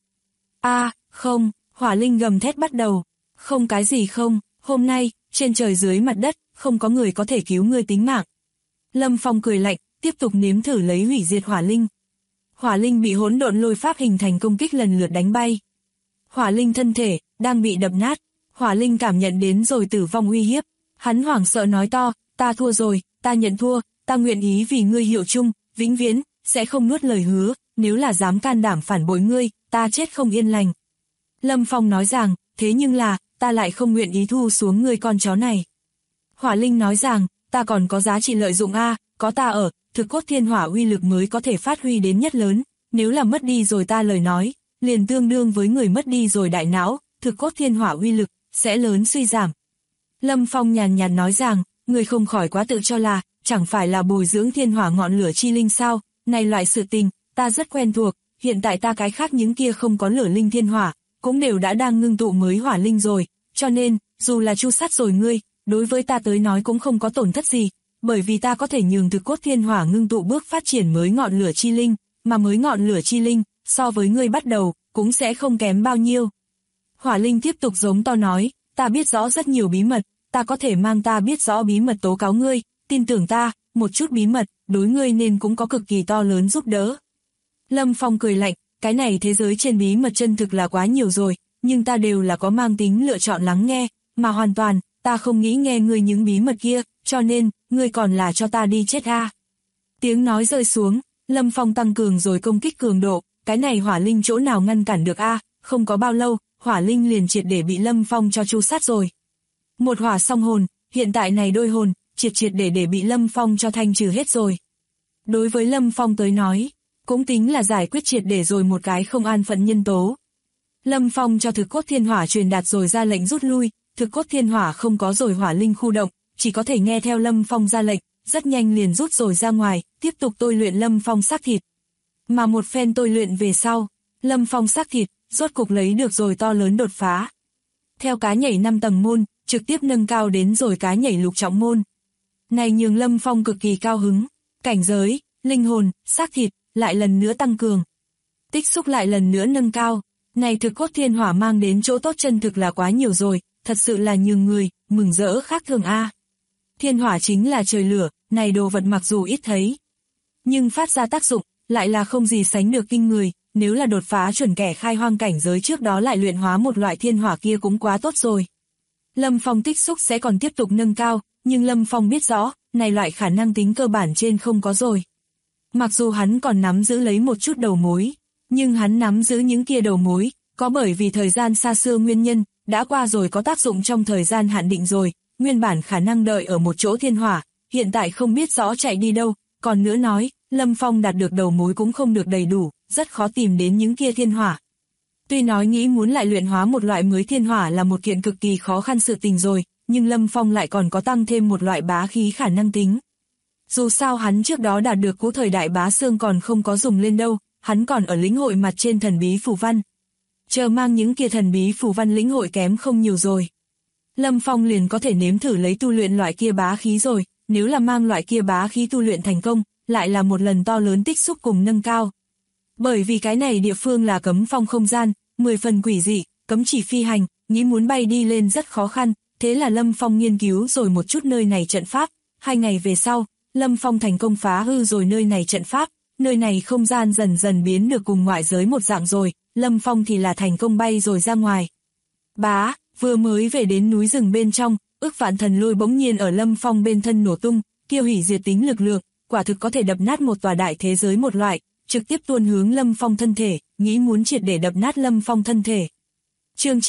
Không, hỏa linh gầm thét bắt đầu. Không cái gì không, hôm nay, trên trời dưới mặt đất, không có người có thể cứu ngươi tính mạng. Lâm Phong cười lạnh, tiếp tục nếm thử lấy hủy diệt hỏa linh. Hỏa linh bị hỗn độn lôi pháp hình thành công kích lần lượt đánh bay. Hỏa linh thân thể, đang bị đập nát. Hỏa linh cảm nhận đến rồi tử vong uy hiếp. Hắn hoảng sợ nói to, ta thua rồi, ta nhận thua, ta nguyện ý vì ngươi hiệu chung, vĩnh viễn, sẽ không nuốt lời hứa, nếu là dám can đảm phản bội ngươi, ta chết không yên lành. Lâm Phong nói rằng, thế nhưng là, ta lại không nguyện ý thu xuống ngươi con chó này. Hỏa linh nói rằng, ta còn có giá trị lợi dụng có ta ở, thực cốt thiên hỏa uy lực mới có thể phát huy đến nhất lớn, nếu là mất đi rồi ta lời nói, liền tương đương với người mất đi rồi đại não, thực cốt thiên hỏa uy lực, sẽ lớn suy giảm. Lâm Phong nhàn nhạt nói rằng, người không khỏi quá tự cho là, chẳng phải là bồi dưỡng thiên hỏa ngọn lửa chi linh sao, này loại sự tình, ta rất quen thuộc, hiện tại ta cái khác những kia không có lửa linh thiên hỏa, cũng đều đã đang ngưng tụ mới hỏa linh rồi, cho nên, dù là chu sát rồi ngươi, đối với ta tới nói cũng không có tổn thất gì, bởi vì ta có thể nhường thực cốt thiên hỏa ngưng tụ bước phát triển mới ngọn lửa chi linh, mà mới ngọn lửa chi linh, so với ngươi bắt đầu, cũng sẽ không kém bao nhiêu. Hỏa linh tiếp tục giống to nói, ta biết rõ rất nhiều bí mật, ta có thể mang ta biết rõ bí mật tố cáo ngươi, tin tưởng ta, một chút bí mật, đối ngươi nên cũng có cực kỳ to lớn giúp đỡ. Lâm Phong cười lạnh, cái này thế giới trên bí mật chân thực là quá nhiều rồi, nhưng ta đều là có mang tính lựa chọn lắng nghe, mà hoàn toàn, ta không nghĩ nghe ngươi những bí mật kia, cho nên, ngươi còn là cho ta đi chết Tiếng nói rơi xuống, Lâm Phong tăng cường rồi công kích cường độ, cái này hỏa linh chỗ nào ngăn cản được không có bao lâu, hỏa linh liền triệt để bị Lâm Phong cho chu sát rồi. Một hỏa song hồn, hiện tại này đôi hồn, triệt để bị Lâm Phong cho thanh trừ hết rồi. Đối với Lâm Phong tới nói, cũng tính là giải quyết triệt để rồi một cái không an phận nhân tố. Lâm Phong cho thực cốt thiên hỏa truyền đạt rồi ra lệnh rút lui, thực cốt thiên hỏa không có rồi hỏa linh khu động, chỉ có thể nghe theo Lâm Phong ra lệnh, rất nhanh liền rút rồi ra ngoài, tiếp tục tôi luyện Lâm Phong xác thịt. Mà một phen tôi luyện về sau, Lâm Phong xác thịt, rốt cục lấy được rồi to lớn đột phá. Theo cá nhảy 5 tầng môn, trực tiếp nâng cao đến rồi cá nhảy lục trọng môn. Này nhường Lâm Phong cực kỳ cao hứng, cảnh giới, linh hồn, xác thịt, lại lần nữa tăng cường. Tích xúc lại lần nữa nâng cao, này thực cốt thiên hỏa mang đến chỗ tốt chân thực là quá nhiều rồi, thật sự là nhường người, mừng rỡ khác thường a. Thiên hỏa chính là trời lửa, này đồ vật mặc dù ít thấy, nhưng phát ra tác dụng lại là không gì sánh được kinh người, nếu là đột phá chuẩn kẻ khai hoang cảnh giới trước đó lại luyện hóa một loại thiên hỏa kia cũng quá tốt rồi. Lâm Phong tích xúc sẽ còn tiếp tục nâng cao, nhưng Lâm Phong biết rõ, này loại khả năng tính cơ bản trên không có rồi. Mặc dù hắn còn nắm giữ lấy một chút đầu mối, nhưng hắn nắm giữ những kia đầu mối, có bởi vì thời gian xa xưa nguyên nhân, đã qua rồi có tác dụng trong thời gian hạn định rồi, nguyên bản khả năng đợi ở một chỗ thiên hỏa, hiện tại không biết rõ chạy đi đâu, còn nữa nói, Lâm Phong đạt được đầu mối cũng không được đầy đủ, rất khó tìm đến những kia thiên hỏa. Tuy nói nghĩ muốn lại luyện hóa một loại mới thiên hỏa là một kiện cực kỳ khó khăn sự tình rồi, nhưng Lâm Phong lại còn có tăng thêm một loại bá khí khả năng tính. Dù sao hắn trước đó đạt được cũ thời đại bá xương còn không có dùng lên đâu, hắn còn ở lĩnh hội mặt trên thần bí phù văn. Chờ mang những kia thần bí phù văn lĩnh hội kém không nhiều rồi. Lâm Phong liền có thể nếm thử lấy tu luyện loại kia bá khí rồi, nếu là mang loại kia bá khí tu luyện thành công, lại là một lần to lớn tích xúc cùng nâng cao. Bởi vì cái này địa phương là cấm phong không gian, 10 phần quỷ dị, cấm chỉ phi hành, nghĩ muốn bay đi lên rất khó khăn, thế là Lâm Phong nghiên cứu rồi một chút nơi này trận pháp. 2 ngày về sau, Lâm Phong thành công phá hư rồi nơi này trận pháp, nơi này không gian dần dần biến được cùng ngoại giới một dạng rồi, Lâm Phong thì là thành công bay rồi ra ngoài. Bá, vừa mới về đến núi rừng bên trong, ức vạn thần lôi bỗng nhiên ở Lâm Phong bên thân nổ tung, kia hủy diệt tính lực lượng, quả thực có thể đập nát một tòa đại thế giới một loại, trực tiếp tuôn hướng Lâm Phong thân thể, nghĩ muốn triệt để đập nát Lâm Phong thân thể. Chương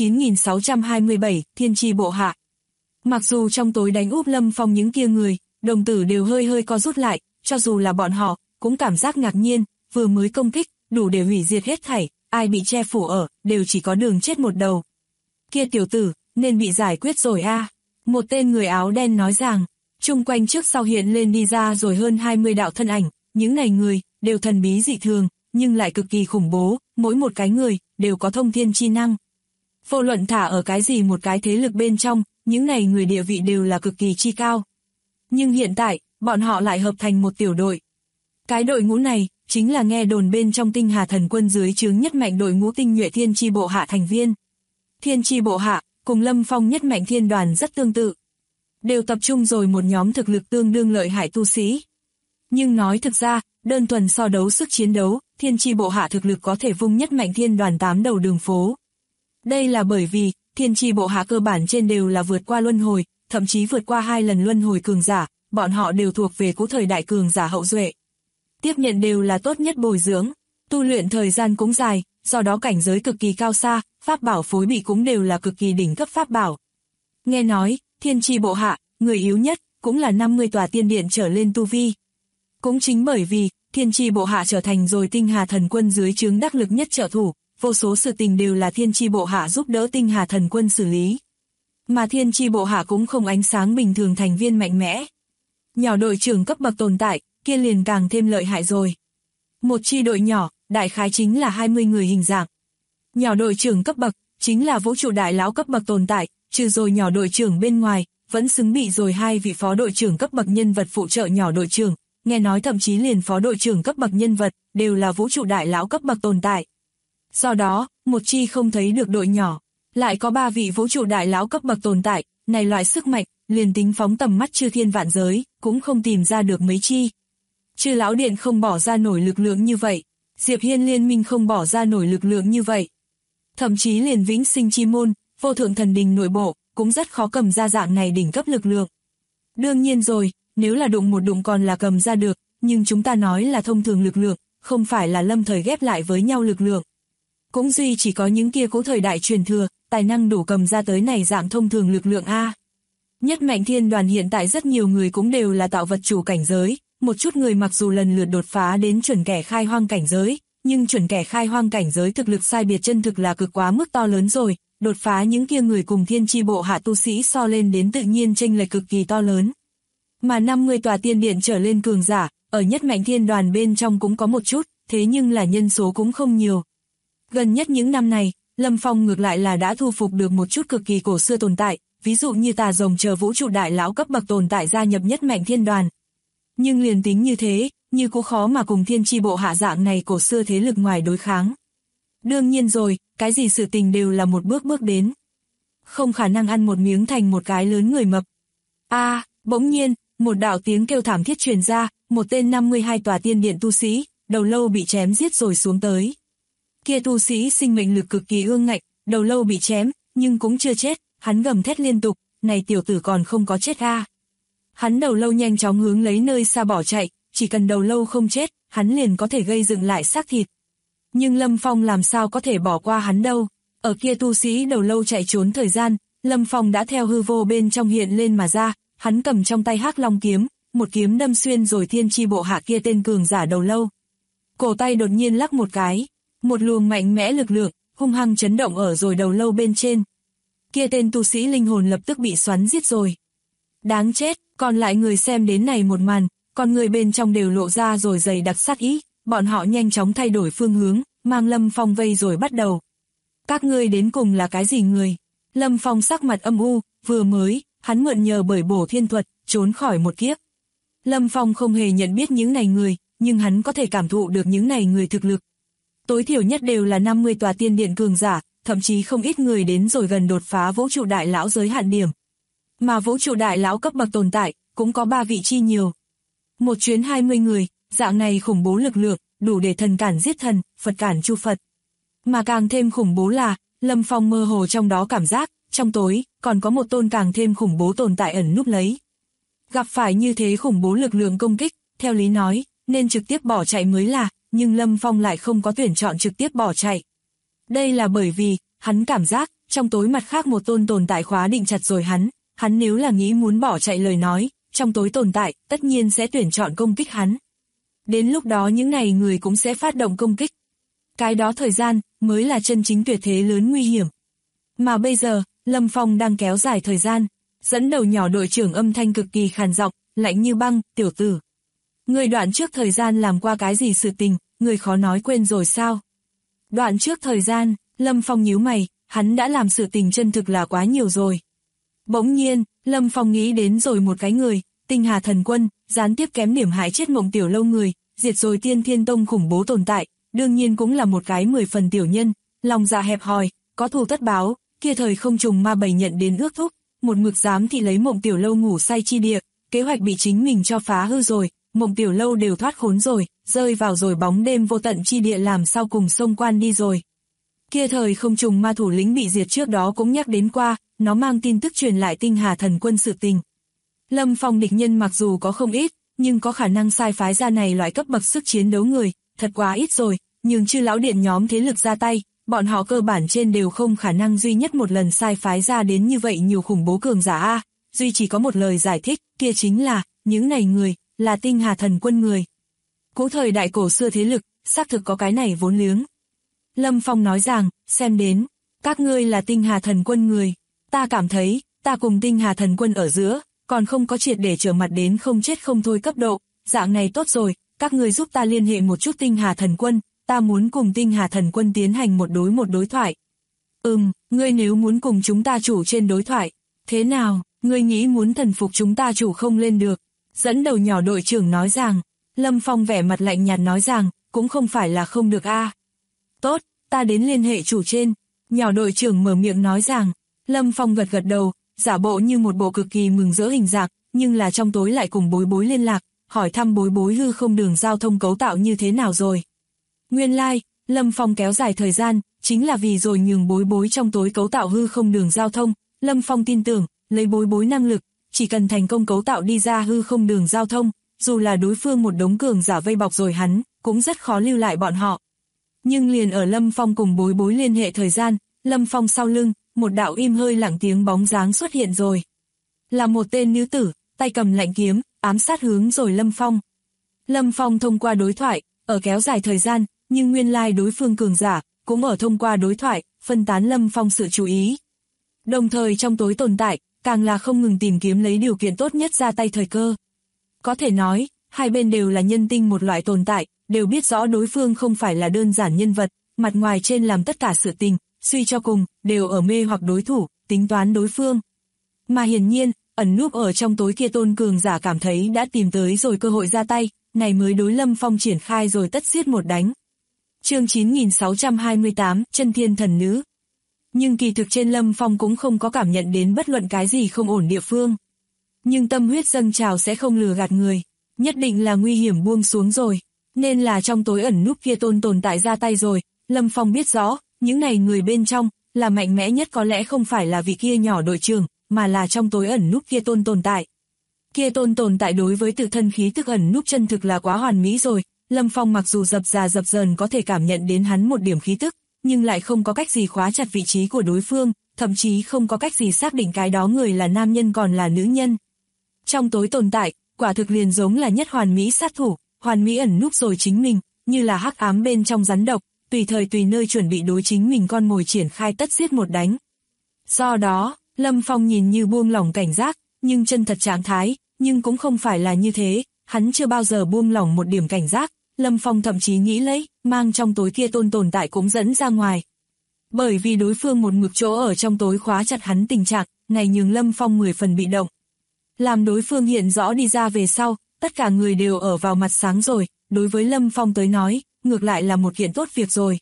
9627, Thiên Chi Bộ Hạ. Mặc dù trong tối đánh úp Lâm Phong những kia người, đồng tử đều hơi hơi co rút lại, cho dù là bọn họ, cũng cảm giác ngạc nhiên, vừa mới công kích, đủ để hủy diệt hết thảy, ai bị che phủ ở, đều chỉ có đường chết một đầu. Kia tiểu tử, nên bị giải quyết rồi a. Một tên người áo đen nói rằng, chung quanh trước sau hiện lên đi ra rồi hơn 20 đạo thân ảnh, những này người, đều thần bí dị thường, nhưng lại cực kỳ khủng bố, mỗi một cái người, đều có thông thiên chi năng. Vô luận thả ở cái gì một cái thế lực bên trong, những này người địa vị đều là cực kỳ chi cao. Nhưng hiện tại, bọn họ lại hợp thành một tiểu đội. Cái đội ngũ này, chính là nghe đồn bên trong Tinh Hà Thần Quân dưới trướng nhất mạnh đội ngũ tinh nhuệ Thiên Chi Bộ Hạ thành viên. Thiên Chi Bộ Hạ, cùng Lâm Phong nhất mạnh thiên đoàn rất tương tự. Đều tập trung rồi một nhóm thực lực tương đương lợi hại tu sĩ. Nhưng nói thực ra, đơn thuần so đấu sức chiến đấu, Thiên Chi Bộ Hạ thực lực có thể vung nhất mạnh thiên đoàn 8 đầu đường phố. Đây là bởi vì, Thiên Chi Bộ Hạ cơ bản trên đều là vượt qua luân hồi, thậm chí vượt qua 2 lần luân hồi cường giả, bọn họ đều thuộc về cũ thời đại cường giả hậu duệ. Tiếp nhận đều là tốt nhất bồi dưỡng, tu luyện thời gian cũng dài, do đó cảnh giới cực kỳ cao xa, pháp bảo phối bị cũng đều là cực kỳ đỉnh cấp pháp bảo. Nghe nói, Thiên Chi Bộ Hạ, người yếu nhất, cũng là 50 tòa tiên điện trở lên tu vi. Cũng chính bởi vì, Thiên Chi Bộ Hạ trở thành rồi Tinh Hà Thần Quân dưới trướng đắc lực nhất trợ thủ, vô số sự tình đều là Thiên Chi Bộ Hạ giúp đỡ Tinh Hà Thần Quân xử lý. Mà Thiên Chi Bộ Hạ cũng không ánh sáng bình thường thành viên mạnh mẽ. Nhỏ đội trưởng cấp bậc tồn tại, kia liền càng thêm lợi hại rồi. Một chi đội nhỏ, đại khái chính là 20 người hình dạng. Nhỏ đội trưởng cấp bậc, chính là vũ trụ đại lão cấp bậc tồn tại, trừ rồi nhỏ đội trưởng bên ngoài, vẫn xứng bị rồi 2 vị phó đội trưởng cấp bậc nhân vật phụ trợ nhỏ đội trưởng, nghe nói thậm chí liền phó đội trưởng cấp bậc nhân vật, đều là vũ trụ đại lão cấp bậc tồn tại. Do đó, một chi không thấy được đội nhỏ, lại có 3 vị vũ trụ đại lão cấp bậc tồn tại, này loại sức mạnh, liền tính phóng tầm mắt chư thiên vạn giới, cũng không tìm ra được mấy chi. Chư lão điện không bỏ ra nổi lực lượng như vậy, Diệp Hiên liên minh không bỏ ra nổi lực lượng như vậy. Thậm chí liền Vĩnh Sinh Chi Môn, Vô Thượng Thần Đình nội bộ, cũng rất khó cầm ra dạng này đỉnh cấp lực lượng. Đương nhiên rồi, nếu là đụng một đụng còn là cầm ra được, nhưng chúng ta nói là thông thường lực lượng, không phải là lâm thời ghép lại với nhau lực lượng. Cũng duy chỉ có những kia cũ thời đại truyền thừa, tài năng đủ cầm ra tới này dạng thông thường lực lượng A. Nhất mạnh thiên đoàn hiện tại rất nhiều người cũng đều là tạo vật chủ cảnh giới, một chút người mặc dù lần lượt đột phá đến chuẩn kẻ khai hoang cảnh giới, nhưng chuẩn kẻ khai hoang cảnh giới thực lực sai biệt chân thực là cực quá mức to lớn rồi, đột phá những kia người cùng Thiên Chi Bộ Hạ tu sĩ so lên đến tự nhiên chênh lệch cực kỳ to lớn. Mà 50 tòa tiên điện trở lên cường giả, ở nhất mạnh thiên đoàn bên trong cũng có một chút, thế nhưng là nhân số cũng không nhiều. Gần nhất những năm này, Lâm Phong ngược lại là đã thu phục được một chút cực kỳ cổ xưa tồn tại, ví dụ như Tà Rồng chờ vũ trụ đại lão cấp bậc tồn tại gia nhập nhất mạnh thiên đoàn. Nhưng liền tính như thế, như cũng khó mà cùng Thiên Chi Bộ Hạ dạng này cổ xưa thế lực ngoài đối kháng. Đương nhiên rồi, cái gì sự tình đều là một bước bước đến. không khả năng ăn một miếng thành một cái lớn người mập. Bỗng nhiên, một đạo tiếng kêu thảm thiết truyền ra, một tên 52 tòa tiên điện tu sĩ, đầu lâu bị chém giết rồi xuống tới. Kia tu sĩ sinh mệnh lực cực kỳ ương ngạnh, đầu lâu bị chém, nhưng cũng chưa chết, hắn gầm thét liên tục, này tiểu tử còn không có chết a. Hắn đầu lâu nhanh chóng hướng lấy nơi xa bỏ chạy, chỉ cần đầu lâu không chết, hắn liền có thể gây dựng lại xác thịt. Nhưng Lâm Phong làm sao có thể bỏ qua hắn đâu, ở kia tu sĩ đầu lâu chạy trốn thời gian, Lâm Phong đã theo hư vô bên trong hiện lên mà ra, hắn cầm trong tay Hắc Long kiếm, một kiếm đâm xuyên rồi thiên chi bộ hạ kia tên cường giả đầu lâu. Cổ tay đột nhiên lắc một cái, một luồng mạnh mẽ lực lượng, hung hăng chấn động ở rồi đầu lâu bên trên. Kia tên tu sĩ linh hồn lập tức bị xoắn giết rồi. Đáng chết, còn lại người xem đến này một màn, con người bên trong đều lộ ra rồi dày đặc sát ý, bọn họ nhanh chóng thay đổi phương hướng, mang Lâm Phong vây rồi bắt đầu. Các ngươi đến cùng là cái gì người? Lâm Phong sắc mặt âm u, vừa mới, hắn mượn nhờ bởi bổ thiên thuật, trốn khỏi một kiếp. Lâm Phong không hề nhận biết những này người, nhưng hắn có thể cảm thụ được những này người thực lực. Tối thiểu nhất đều là 50 tòa tiên điện cường giả, thậm chí không ít người đến rồi gần đột phá vũ trụ đại lão giới hạn điểm. Mà vũ trụ đại lão cấp bậc tồn tại, cũng có 3 vị chi nhiều. Một chuyến 20 người, dạng này khủng bố lực lượng, đủ để thần cản giết thần, Phật cản chu Phật. Mà càng thêm khủng bố là, Lâm Phong mơ hồ trong đó cảm giác, trong tối, còn có một tôn càng thêm khủng bố tồn tại ẩn núp lấy. Gặp phải như thế khủng bố lực lượng công kích, theo lý nói, nên trực tiếp bỏ chạy mới là, nhưng Lâm Phong lại không có tuyển chọn trực tiếp bỏ chạy. Đây là bởi vì, hắn cảm giác, trong tối mặt khác một tôn tồn tại khóa định chặt rồi hắn nếu là nghĩ muốn bỏ chạy lời nói, trong tối tồn tại, tất nhiên sẽ tuyển chọn công kích hắn. Đến lúc đó những này người cũng sẽ phát động công kích. Cái đó thời gian, mới là chân chính tuyệt thế lớn nguy hiểm. Mà bây giờ, Lâm Phong đang kéo dài thời gian, dẫn đầu nhỏ đội trưởng âm thanh cực kỳ khàn giọng, lạnh như băng, tiểu tử. Người đoạn trước thời gian làm qua cái gì sự tình, người khó nói quên rồi sao? Đoạn trước thời gian, Lâm Phong nhíu mày, hắn đã làm sự tình chân thực là quá nhiều rồi. Bỗng nhiên, Lâm Phong nghĩ đến rồi một cái người, Tinh Hà Thần Quân, gián tiếp kém điểm hại chết Mộng Tiểu Lâu người, diệt rồi Tiên Thiên Tông khủng bố tồn tại, đương nhiên cũng là một cái 10 phần tiểu nhân, lòng dạ hẹp hòi, có thù tất báo, kia thời không trùng ma bầy nhận đến ước thúc, một mực dám thì lấy Mộng Tiểu Lâu ngủ say chi địa, kế hoạch bị chính mình cho phá hư rồi, Mộng Tiểu Lâu đều thoát khốn rồi, rơi vào rồi bóng đêm vô tận chi địa làm sao cùng sông quan đi rồi. Kia thời không trùng ma thủ lĩnh bị diệt trước đó cũng nhắc đến qua, nó mang tin tức truyền lại Tinh Hà Thần Quân sự tình. Lâm Phong địch nhân mặc dù có không ít, nhưng có khả năng sai phái ra này loại cấp bậc sức chiến đấu người, thật quá ít rồi, nhưng chư lão điện nhóm thế lực ra tay, bọn họ cơ bản trên đều không khả năng duy nhất một lần sai phái ra đến như vậy nhiều khủng bố cường giả a. Duy chỉ có một lời giải thích, kia chính là, những này người, là Tinh Hà Thần Quân người. Cũ thời đại cổ xưa thế lực, xác thực có cái này vốn liếng. Lâm Phong nói rằng, xem đến, các ngươi là Tinh Hà Thần Quân người, ta cảm thấy, ta cùng Tinh Hà Thần Quân ở giữa, còn không có triệt để trở mặt đến không chết không thôi cấp độ, dạng này tốt rồi, các ngươi giúp ta liên hệ một chút Tinh Hà Thần Quân, ta muốn cùng Tinh Hà Thần Quân tiến hành một đối thoại. Ngươi nếu muốn cùng chúng ta chủ trên đối thoại, thế nào, ngươi nghĩ muốn thần phục chúng ta chủ không lên được, dẫn đầu nhỏ đội trưởng nói rằng, Lâm Phong vẻ mặt lạnh nhạt nói rằng, cũng không phải là không được a. Tốt, ta đến liên hệ chủ trên, nhỏ đội trưởng mở miệng nói rằng, Lâm Phong gật gật đầu, giả bộ như một bộ cực kỳ mừng rỡ hình dạng, nhưng là trong tối lại cùng bối bối liên lạc, hỏi thăm bối bối hư không đường giao thông cấu tạo như thế nào rồi. Nguyên lai, Lâm Phong kéo dài thời gian, chính là vì rồi nhường bối bối trong tối cấu tạo hư không đường giao thông, Lâm Phong tin tưởng, lấy bối bối năng lực, chỉ cần thành công cấu tạo đi ra hư không đường giao thông, dù là đối phương một đống cường giả vây bọc rồi hắn, cũng rất khó lưu lại bọn họ. Nhưng liền ở Lâm Phong cùng bối bối liên hệ thời gian, Lâm Phong sau lưng, một đạo im hơi lặng tiếng bóng dáng xuất hiện rồi. Là một tên nữ tử, tay cầm lạnh kiếm, ám sát hướng rồi Lâm Phong. Lâm Phong thông qua đối thoại, ở kéo dài thời gian, nhưng nguyên lai đối phương cường giả, cũng ở thông qua đối thoại, phân tán Lâm Phong sự chú ý. Đồng thời trong tối tồn tại, càng là không ngừng tìm kiếm lấy điều kiện tốt nhất ra tay thời cơ. Có thể nói, hai bên đều là nhân tinh một loại tồn tại, đều biết rõ đối phương không phải là đơn giản nhân vật, mặt ngoài trên làm tất cả sự tình, suy cho cùng, đều ở mê hoặc đối thủ, tính toán đối phương. Mà hiển nhiên, ẩn núp ở trong tối kia tôn cường giả cảm thấy đã tìm tới rồi cơ hội ra tay, này mới đối Lâm Phong triển khai rồi tất giết một đánh. Chương 9628, Chân Thiên Thần Nữ. Nhưng kỳ thực trên Lâm Phong cũng không có cảm nhận đến bất luận cái gì không ổn địa phương. Nhưng tâm huyết dâng trào sẽ không lừa gạt người, nhất định là nguy hiểm buông xuống rồi, nên là trong tối ẩn núp kia tồn tại ra tay rồi. Lâm Phong biết rõ, những này người bên trong, là mạnh mẽ nhất có lẽ không phải là vị kia nhỏ đội trưởng, mà là trong tối ẩn núp kia tồn tại. Kia tồn tại đối với tự thân khí tức ẩn núp chân thực là quá hoàn mỹ rồi. Lâm Phong mặc dù dập dờn có thể cảm nhận đến hắn một điểm khí tức, nhưng lại không có cách gì khóa chặt vị trí của đối phương, thậm chí không có cách gì xác định cái đó người là nam nhân còn là nữ nhân. Trong tối tồn tại, quả thực liền giống là nhất hoàn mỹ sát thủ, hoàn mỹ ẩn núp rồi chính mình, như là hắc ám bên trong rắn độc, tùy thời tùy nơi chuẩn bị đối chính mình con mồi triển khai tất giết một đánh. Do đó, Lâm Phong nhìn như buông lỏng cảnh giác, nhưng chân thật trạng thái, nhưng cũng không phải là như thế, hắn chưa bao giờ buông lỏng một điểm cảnh giác. Lâm Phong thậm chí nghĩ lấy, mang trong tối kia tồn tại cũng dẫn ra ngoài. Bởi vì đối phương một mực chỗ ở trong tối khóa chặt hắn tình trạng, này nhường Lâm Phong 10 phần bị động. Làm đối phương hiện rõ đi ra về sau, tất cả người đều ở vào mặt sáng rồi, đối với Lâm Phong tới nói, ngược lại là một kiện tốt việc rồi.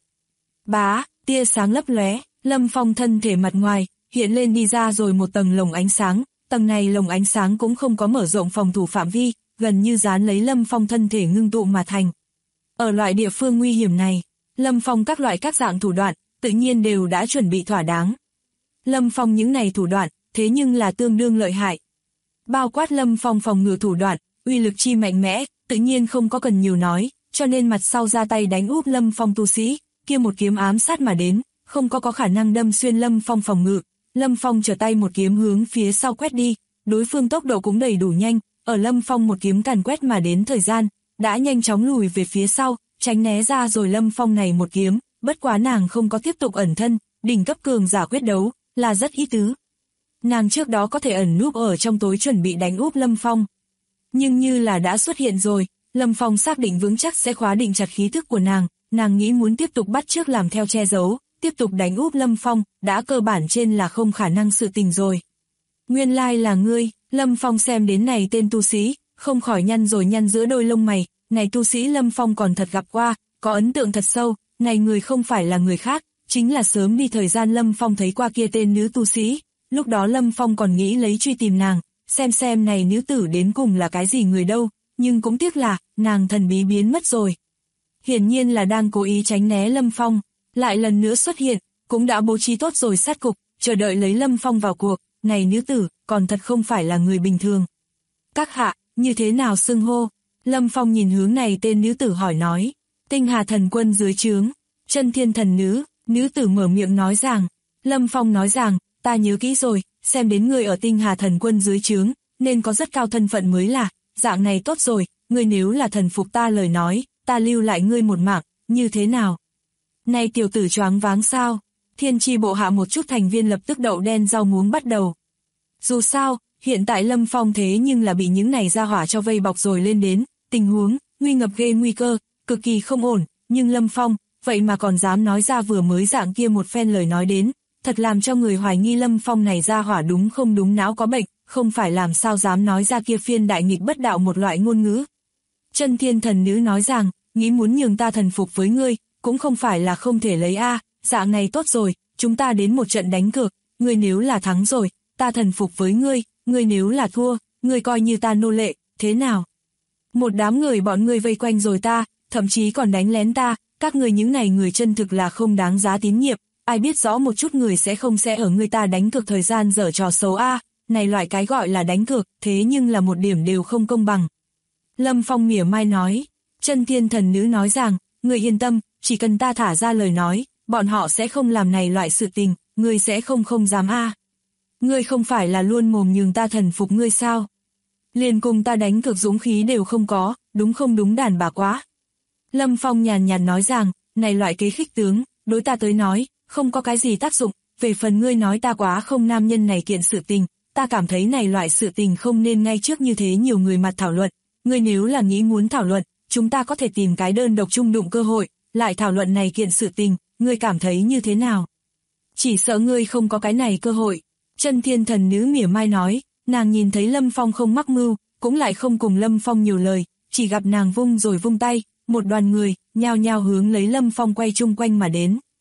Bá, tia sáng lấp lóe, Lâm Phong thân thể mặt ngoài, hiện lên đi ra rồi một tầng lồng ánh sáng, tầng này lồng ánh sáng cũng không có mở rộng phòng thủ phạm vi, gần như dán lấy Lâm Phong thân thể ngưng tụ mà thành. Ở loại địa phương nguy hiểm này, Lâm Phong các loại các dạng thủ đoạn, tự nhiên đều đã chuẩn bị thỏa đáng. Lâm Phong những này thủ đoạn, thế nhưng là tương đương lợi hại. Bao quát Lâm Phong phòng ngự thủ đoạn, uy lực chi mạnh mẽ, tự nhiên không có cần nhiều nói, cho nên mặt sau ra tay đánh úp Lâm Phong tu sĩ, kia một kiếm ám sát mà đến, không có khả năng đâm xuyên Lâm Phong phòng ngự. Lâm Phong trở tay một kiếm hướng phía sau quét đi, đối phương tốc độ cũng đầy đủ nhanh, ở Lâm Phong một kiếm càn quét mà đến thời gian, đã nhanh chóng lùi về phía sau, tránh né ra rồi Lâm Phong này một kiếm, bất quá nàng không có tiếp tục ẩn thân, đỉnh cấp cường giả quyết đấu, là rất ý tứ. Nàng trước đó có thể ẩn núp ở trong tối chuẩn bị đánh úp Lâm Phong. Nhưng như là đã xuất hiện rồi, Lâm Phong xác định vững chắc sẽ khóa định chặt khí thức của nàng nghĩ muốn tiếp tục bắt chước làm theo che giấu, tiếp tục đánh úp Lâm Phong, đã cơ bản trên là không khả năng sự tình rồi. Nguyên lai là ngươi, Lâm Phong xem đến này tên tu sĩ, không khỏi nhăn giữa đôi lông mày, này tu sĩ Lâm Phong còn thật gặp qua, có ấn tượng thật sâu, này người không phải là người khác, chính là sớm đi thời gian Lâm Phong thấy qua kia tên nữ tu sĩ, lúc đó Lâm Phong còn nghĩ lấy truy tìm nàng, xem này nữ tử đến cùng là cái gì người đâu, nhưng cũng tiếc là, nàng thần bí biến mất rồi. Hiển nhiên là đang cố ý tránh né Lâm Phong, lại lần nữa xuất hiện, cũng đã bố trí tốt rồi sát cục, chờ đợi lấy Lâm Phong vào cuộc, này nữ tử, còn thật không phải là người bình thường. Các hạ, như thế nào xưng hô? Lâm Phong nhìn hướng này tên nữ tử hỏi nói, Tinh Hà thần quân dưới trướng, Chân Thiên thần nữ, nữ tử mở miệng nói rằng, Lâm Phong nói rằng, ta nhớ kỹ rồi, xem đến người ở Tinh Hà thần quân dưới trướng, nên có rất cao thân phận mới là, dạng này tốt rồi, ngươi nếu là thần phục ta lời nói, ta lưu lại ngươi một mạng, như thế nào? Này tiểu tử choáng váng sao? Thiên Chi bộ hạ một chút thành viên lập tức đậu đen rau muống bắt đầu. Dù sao, hiện tại Lâm Phong thế nhưng là bị những này ra hỏa cho vây bọc rồi lên đến, tình huống, nguy ngập ghê nguy cơ, cực kỳ không ổn, nhưng Lâm Phong, vậy mà còn dám nói ra vừa mới dạng kia một phen lời nói đến, thật làm cho người hoài nghi Lâm Phong này ra hỏa đúng không đúng não có bệnh, không phải làm sao dám nói ra kia phiên đại nghịch bất đạo một loại ngôn ngữ. Chân Thiên thần nữ nói rằng, nghĩ muốn nhường ta thần phục với ngươi, cũng không phải là không thể lấy dạng này tốt rồi, chúng ta đến một trận đánh cược, ngươi nếu là thắng rồi, ta thần phục với ngươi, ngươi nếu là thua, ngươi coi như ta nô lệ, thế nào? Một đám người bọn ngươi vây quanh rồi ta, thậm chí còn đánh lén ta, các ngươi những này người chân thực là không đáng giá tín nhiệm, ai biết rõ một chút người sẽ ở người ta đánh cược thời gian dở trò xấu này loại cái gọi là đánh cược, thế nhưng là một điểm đều không công bằng. Lâm Phong mỉa mai nói, Chân Thiên thần nữ nói rằng, ngươi yên tâm, chỉ cần ta thả ra lời nói, bọn họ sẽ không làm này loại sự tình, ngươi sẽ không dám Ngươi không phải là luôn mồm nhường ta thần phục ngươi sao? Liền cùng ta đánh cược dũng khí đều không có, đúng không đúng đàn bà quá. Lâm Phong nhàn nhạt nói rằng, này loại kế khích tướng, đối ta tới nói, không có cái gì tác dụng, về phần ngươi nói ta quá không nam nhân này kiện sự tình, ta cảm thấy này loại sự tình không nên ngay trước như thế nhiều người mặt thảo luận, ngươi nếu là nghĩ muốn thảo luận, chúng ta có thể tìm cái đơn độc chung đụng cơ hội, lại thảo luận này kiện sự tình, ngươi cảm thấy như thế nào? Chỉ sợ ngươi không có cái này cơ hội. Chân Thiên thần nữ mỉa mai nói, nàng nhìn thấy Lâm Phong không mắc mưu, cũng lại không cùng Lâm Phong nhiều lời, chỉ gặp nàng vung tay, một đoàn người, nhao nhao hướng lấy Lâm Phong quay chung quanh mà đến.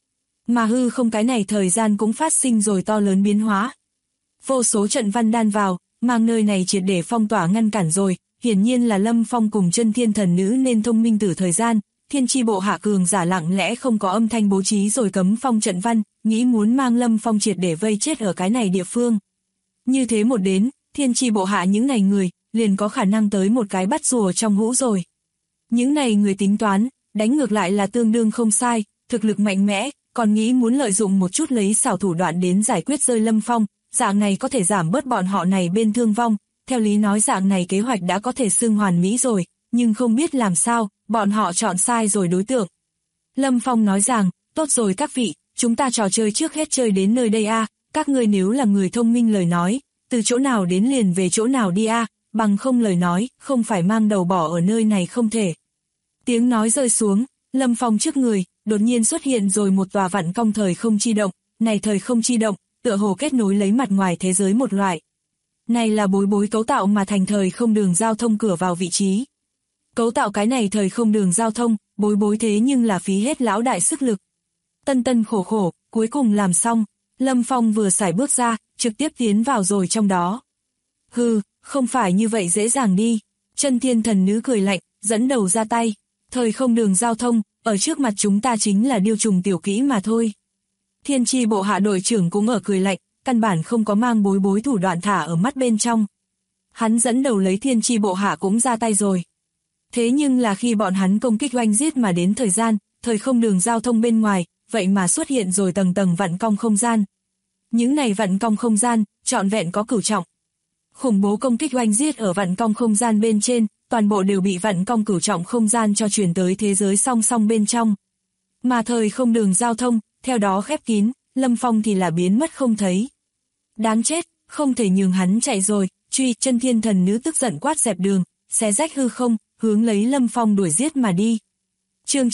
Mà hư không cái này thời gian cũng phát sinh rồi to lớn biến hóa. Vô số trận văn đan vào, mang nơi này triệt để phong tỏa ngăn cản rồi, hiển nhiên là Lâm Phong cùng Chân Thiên Thần Nữ nên thông minh từ thời gian, thiên chi bộ hạ cường giả lặng lẽ không có âm thanh bố trí rồi cấm phong trận văn, nghĩ muốn mang Lâm Phong triệt để vây chết ở cái này địa phương. Như thế một đến, thiên chi bộ hạ những này người, liền có khả năng tới một cái bắt rùa trong hũ rồi. Những này người tính toán, đánh ngược lại là tương đương không sai, thực lực mạnh mẽ, còn nghĩ muốn lợi dụng một chút lấy xảo thủ đoạn đến giải quyết rơi Lâm Phong, dạng này có thể giảm bớt bọn họ này bên thương vong, theo lý nói dạng này kế hoạch đã có thể xưng hoàn mỹ rồi, nhưng không biết làm sao, bọn họ chọn sai rồi đối tượng. Lâm Phong nói rằng, tốt rồi các vị, chúng ta trò chơi trước hết chơi đến nơi đây a, các ngươi nếu là người thông minh lời nói, từ chỗ nào đến liền về chỗ nào đi a, bằng không lời nói, không phải mang đầu bỏ ở nơi này không thể. Tiếng nói rơi xuống, Lâm Phong trước người, đột nhiên xuất hiện rồi một tòa vạn cong thời không chi động, này thời không chi động, tựa hồ kết nối lấy mặt ngoài thế giới một loại. Này là bối bối cấu tạo mà thành thời không đường giao thông cửa vào vị trí. Cấu tạo cái này thời không đường giao thông, bối bối thế nhưng là phí hết lão đại sức lực. Tân tân khổ khổ, cuối cùng làm xong, Lâm Phong vừa sải bước ra, trực tiếp tiến vào rồi trong đó. Hừ, không phải như vậy dễ dàng đi. Chân Thiên Thần Nữ cười lạnh, dẫn đầu ra tay. Thời không đường giao thông, ở trước mặt chúng ta chính là điêu trùng tiểu kỹ mà thôi. Thiên chi bộ hạ đội trưởng cũng ở cười lạnh, căn bản không có mang bối bối thủ đoạn thả ở mắt bên trong. Hắn dẫn đầu lấy thiên chi bộ hạ cũng ra tay rồi. Thế nhưng là khi bọn hắn công kích oanh giết mà đến thời gian, thời không đường giao thông bên ngoài, vậy mà xuất hiện rồi tầng tầng vặn cong không gian. Những này vặn cong không gian, trọn vẹn có cửu trọng. Khủng bố công kích oanh giết ở vặn cong không gian bên trên, toàn bộ đều bị vặn cong cửu trọng không gian cho truyền tới thế giới song song bên trong. Mà thời không đường giao thông, theo đó khép kín, Lâm Phong thì là biến mất không thấy. Đáng chết, không thể nhường hắn chạy rồi, truy. Chân Thiên Thần Nữ tức giận quát dẹp đường, xé rách hư không, hướng lấy Lâm Phong đuổi giết mà đi. Chương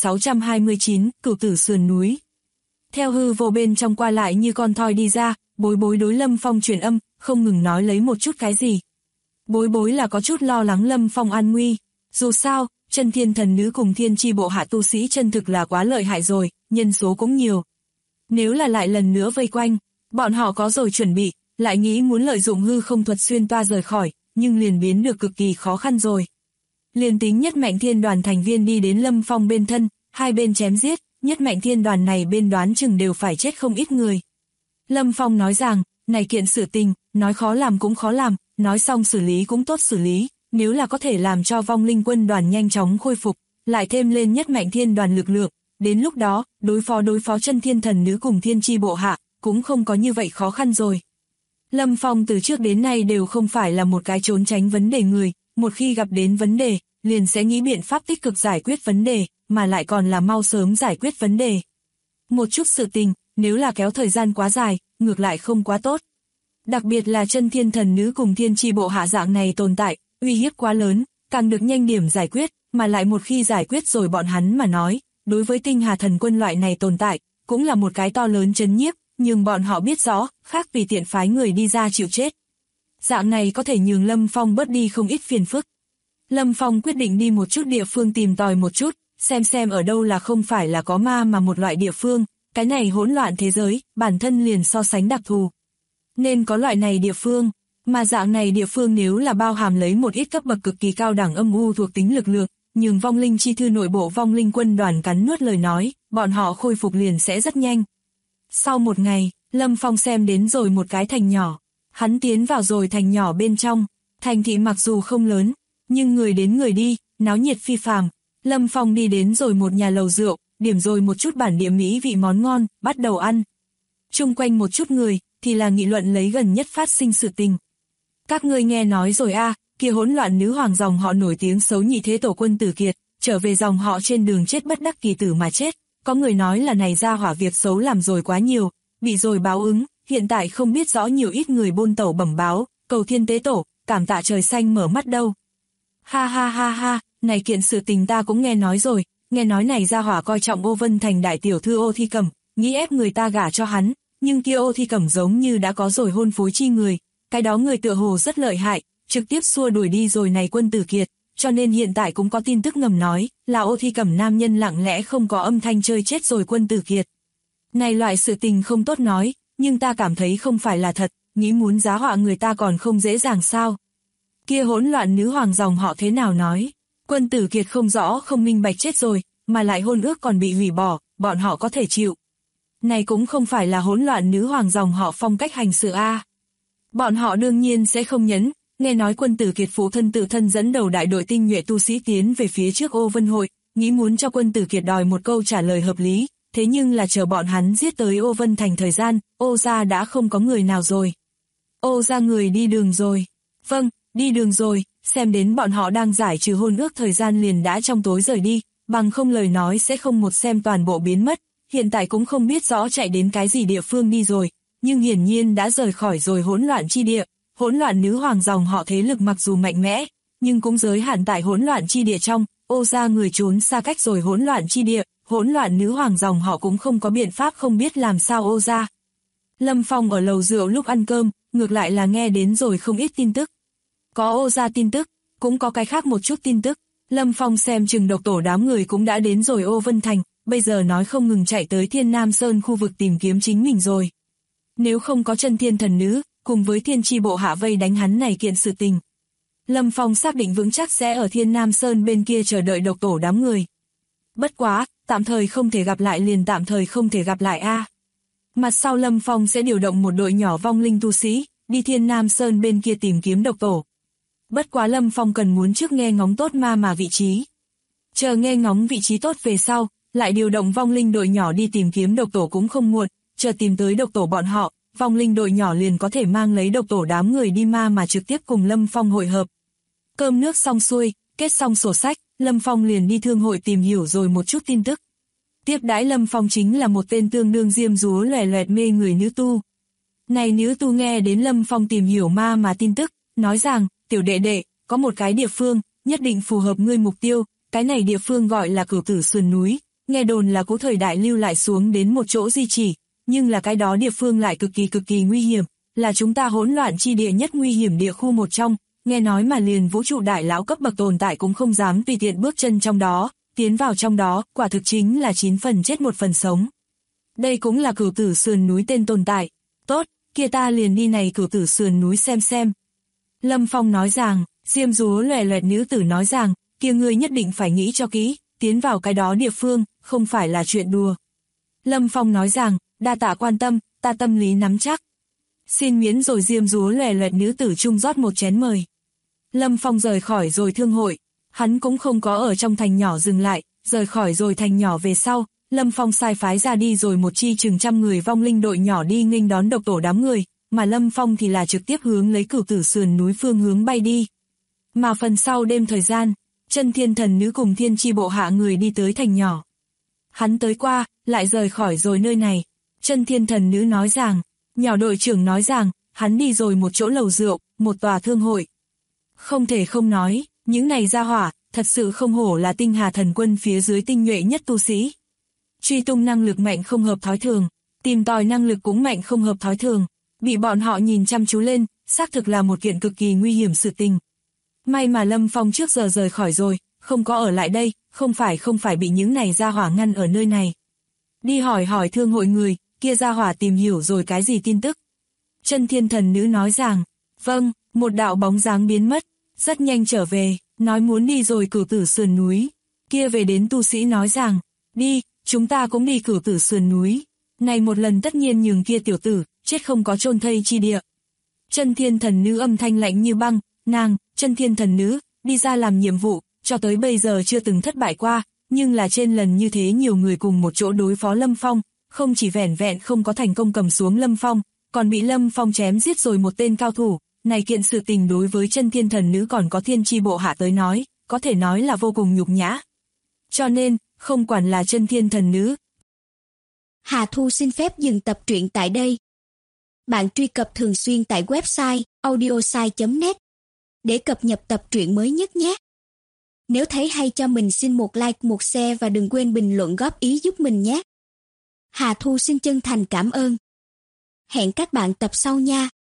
9629, Cửu Tử Sườn Núi. Theo hư vô bên trong qua lại như con thoi đi ra, bối bối đối Lâm Phong truyền âm, không ngừng nói lấy một chút cái gì. Bối bối là có chút lo lắng Lâm Phong an nguy. Dù sao, Chân Thiên Thần Nữ cùng thiên chi bộ hạ tu sĩ chân thực là quá lợi hại rồi, nhân số cũng nhiều. Nếu là lại lần nữa vây quanh, bọn họ có rồi chuẩn bị, lại nghĩ muốn lợi dụng hư không thuật xuyên toa rời khỏi, nhưng liền biến được cực kỳ khó khăn rồi. Liền tính nhất mạnh thiên đoàn thành viên đi đến Lâm Phong bên thân, hai bên chém giết, nhất mạnh thiên đoàn này bên đoán chừng đều phải chết không ít người. Lâm Phong nói rằng, này kiện sự tình, nói khó làm cũng khó làm, nói xong xử lý cũng tốt xử lý, nếu là có thể làm cho vong linh quân đoàn nhanh chóng khôi phục, lại thêm lên nhất mạnh thiên đoàn lực lượng, đến lúc đó, đối phó Chân Thiên Thần Nữ cùng thiên chi bộ hạ, cũng không có như vậy khó khăn rồi. Lâm Phong từ trước đến nay đều không phải là một cái trốn tránh vấn đề người, một khi gặp đến vấn đề, liền sẽ nghĩ biện pháp tích cực giải quyết vấn đề, mà lại còn là mau sớm giải quyết vấn đề. Một chút sự tình, nếu là kéo thời gian quá dài, ngược lại không quá tốt. Đặc biệt là Chân Thiên Thần Nữ cùng thiên chi bộ hạ dạng này tồn tại, uy hiếp quá lớn, càng được nhanh điểm giải quyết, mà lại một khi giải quyết rồi bọn hắn mà nói, đối với Tinh Hà Thần Quân loại này tồn tại, cũng là một cái to lớn chấn nhiếp, nhưng bọn họ biết rõ, khác vì tiện phái người đi ra chịu chết. Dạng này có thể nhường Lâm Phong bớt đi không ít phiền phức. Lâm Phong quyết định đi một chút địa phương tìm tòi một chút, xem ở đâu là không phải là có ma mà một loại địa phương, cái này hỗn loạn thế giới, bản thân liền so sánh đặc thù. Nên có loại này địa phương, mà dạng này địa phương nếu là bao hàm lấy một ít cấp bậc cực kỳ cao đẳng âm u thuộc tính lực lượng, nhường vong linh chi thư nội bộ vong linh quân đoàn cắn nuốt lời nói, bọn họ khôi phục liền sẽ rất nhanh. Sau một ngày, Lâm Phong xem đến rồi một cái thành nhỏ. Hắn tiến vào rồi thành nhỏ bên trong. Thành thị mặc dù không lớn, nhưng người đến người đi, náo nhiệt phi phàm. Lâm Phong đi đến rồi một nhà lầu rượu, điểm rồi một chút bản địa mỹ vị món ngon, bắt đầu ăn. Chung quanh một chút người, thì là nghị luận lấy gần nhất phát sinh sự tình. Các ngươi nghe nói rồi a, kia hỗn loạn nữ hoàng dòng họ nổi tiếng xấu nhị thế tổ Quân Tử Kiệt, trở về dòng họ trên đường chết bất đắc kỳ tử mà chết. Có người nói là này ra hỏa việc xấu làm rồi quá nhiều, bị rồi báo ứng, hiện tại không biết rõ nhiều ít người buôn tẩu bẩm báo, cầu thiên tế tổ, cảm tạ trời xanh mở mắt đâu. Ha ha ha ha, này kiện sự tình ta cũng nghe nói rồi, nghe nói này ra hỏa coi trọng Ô Vân Thành đại tiểu thư Ô Thi Cẩm, nghĩ ép người ta gả cho hắn, nhưng kia Ô Thi Cẩm giống như đã có rồi hôn phối chi người, cái đó người tựa hồ rất lợi hại, trực tiếp xua đuổi đi rồi này Quân Tử Kiệt, cho nên hiện tại cũng có tin tức ngầm nói là Ô Thi Cẩm nam nhân lặng lẽ không có âm thanh chơi chết rồi Quân Tử Kiệt. Này loại sự tình không tốt nói, nhưng ta cảm thấy không phải là thật, nghĩ muốn giá họa người ta còn không dễ dàng sao. Kia hỗn loạn nữ hoàng dòng họ thế nào nói, Quân Tử Kiệt không rõ không minh bạch chết rồi, mà lại hôn ước còn bị hủy bỏ, bọn họ có thể chịu. Này cũng không phải là hỗn loạn nữ hoàng dòng họ phong cách hành sự a. Bọn họ đương nhiên sẽ không nhấn, nghe nói Quân Tử Kiệt phụ thân tự thân dẫn đầu đại đội tinh nhuệ tu sĩ tiến về phía trước Ô Vân Hội, nghĩ muốn cho Quân Tử Kiệt đòi một câu trả lời hợp lý, thế nhưng là chờ bọn hắn giết tới Ô Vân Thành thời gian, Ô gia đã không có người nào rồi. Ô gia người đi đường rồi. Vâng, đi đường rồi, xem đến bọn họ đang giải trừ hôn ước thời gian liền đã trong tối rời đi, bằng không lời nói sẽ không một xem toàn bộ biến mất, hiện tại cũng không biết rõ chạy đến cái gì địa phương đi rồi, nhưng hiển nhiên đã rời khỏi rồi hỗn loạn chi địa. Hỗn loạn nữ hoàng dòng họ thế lực mặc dù mạnh mẽ, nhưng cũng giới hạn tại hỗn loạn chi địa trong, Ô gia người trốn xa cách rồi hỗn loạn chi địa, hỗn loạn nữ hoàng dòng họ cũng không có biện pháp không biết làm sao Ô gia. Lâm Phong ở lầu rượu lúc ăn cơm, ngược lại là nghe đến rồi không ít tin tức. Có Ô gia tin tức, cũng có cái khác một chút tin tức. Lâm Phong xem chừng độc tổ đám người cũng đã đến rồi Ô Vân Thành, bây giờ nói không ngừng chạy tới Thiên Nam Sơn khu vực tìm kiếm chính mình rồi. Nếu không có chân thiên thần nữ, cùng với thiên chi bộ hạ vây đánh hắn này kiện sự tình. Lâm Phong xác định vững chắc sẽ ở Thiên Nam Sơn bên kia chờ đợi độc tổ đám người. Bất quá, tạm thời không thể gặp lại liền tạm thời không thể gặp lại a. Mặt sau Lâm Phong sẽ điều động một đội nhỏ vong linh tu sĩ, đi Thiên Nam Sơn bên kia tìm kiếm độc tổ. Bất quá Lâm Phong cần muốn trước nghe ngóng tốt ma mà vị trí. Chờ nghe ngóng vị trí tốt về sau, lại điều động vong linh đội nhỏ đi tìm kiếm độc tổ cũng không muộn, chờ tìm tới độc tổ bọn họ, vong linh đội nhỏ liền có thể mang lấy độc tổ đám người đi ma mà trực tiếp cùng Lâm Phong hội hợp. Cơm nước xong xuôi, kết xong sổ sách, Lâm Phong liền đi thương hội tìm hiểu rồi một chút tin tức. Tiếp đãi Lâm Phong chính là một tên tương đương diêm dúa loè loẹt mê người nữ tu. Này nữ tu nghe đến Lâm Phong tìm hiểu ma mà tin tức, nói rằng, tiểu đệ đệ, có một cái địa phương, nhất định phù hợp ngươi mục tiêu, cái này địa phương gọi là Cửu Tử Sườn núi, nghe đồn là cũ thời đại lưu lại xuống đến một chỗ di chỉ, nhưng là cái đó địa phương lại cực kỳ nguy hiểm, là chúng ta hỗn loạn chi địa nhất nguy hiểm địa khu một trong, nghe nói mà liền vũ trụ đại lão cấp bậc tồn tại cũng không dám tùy tiện bước chân trong đó, tiến vào trong đó, quả thực chính là 9 phần chết 1 phần sống. Đây cũng là Cửu Tử Sườn núi tên tồn tại, tốt, kia ta liền đi này Cửu Tử Sườn núi xem. Lâm Phong nói rằng, diêm dúa loè loẹt nữ tử nói rằng, kia ngươi nhất định phải nghĩ cho kỹ, tiến vào cái đó địa phương, không phải là chuyện đùa. Lâm Phong nói rằng, đa tạ quan tâm, ta tâm lý nắm chắc. Xin miễn rồi diêm dúa loè loẹt nữ tử chung rót một chén mời. Lâm Phong rời khỏi rồi thương hội, hắn cũng không có ở trong thành nhỏ dừng lại, rời khỏi rồi thành nhỏ về sau, Lâm Phong sai phái ra đi rồi một chi chừng 100 người vong linh đội nhỏ đi nghênh đón độc tổ đám người, mà Lâm Phong thì là trực tiếp hướng lấy Cửu Tử Sườn núi phương hướng bay đi. Mà phần sau đêm thời gian, chân thiên thần nữ cùng thiên chi bộ hạ người đi tới thành nhỏ. Hắn tới qua, lại rời khỏi rồi nơi này. Chân thiên thần nữ nói rằng, nhỏ đội trưởng nói rằng, hắn đi rồi một chỗ lầu rượu, một tòa thương hội. Không thể không nói, những này ra hỏa, thật sự không hổ là tinh hà thần quân phía dưới tinh nhuệ nhất tu sĩ. Truy tung năng lực mạnh không hợp thói thường, tìm tòi năng lực cũng mạnh không hợp thói thường, bị bọn họ nhìn chăm chú lên, xác thực là một kiện cực kỳ nguy hiểm sự tình. May mà Lâm Phong trước giờ rời khỏi rồi, không có ở lại đây, không phải bị những này ra hỏa ngăn ở nơi này. Đi hỏi thương hội người, kia ra hỏa tìm hiểu rồi cái gì tin tức. Chân thiên thần nữ nói rằng, vâng, một đạo bóng dáng biến mất, rất nhanh trở về, nói muốn đi rồi Cửu Tử Sườn núi. Kia về đến tu sĩ nói rằng, đi, chúng ta cũng đi Cửu Tử Sườn núi. Này một lần tất nhiên nhường kia tiểu tử, chết không có chôn thây chi địa. Chân thiên thần nữ âm thanh lạnh như băng, nàng, chân thiên thần nữ, đi ra làm nhiệm vụ, cho tới bây giờ chưa từng thất bại qua, nhưng là trên lần như thế nhiều người cùng một chỗ đối phó Lâm Phong, không chỉ vẻn vẹn không có thành công cầm xuống Lâm Phong, còn bị Lâm Phong chém giết rồi một tên cao thủ, này kiện sự tình đối với chân thiên thần nữ còn có thiên chi bộ hạ tới nói, có thể nói là vô cùng nhục nhã. Cho nên, không quản là chân thiên thần nữ. Hà Thu xin phép dừng tập truyện tại đây. Bạn truy cập thường xuyên tại website audiosai.net để cập nhật tập truyện mới nhất nhé. Nếu thấy hay cho mình xin một like, một share và đừng quên bình luận góp ý giúp mình nhé. Hà Thu xin chân thành cảm ơn. Hẹn các bạn tập sau nha.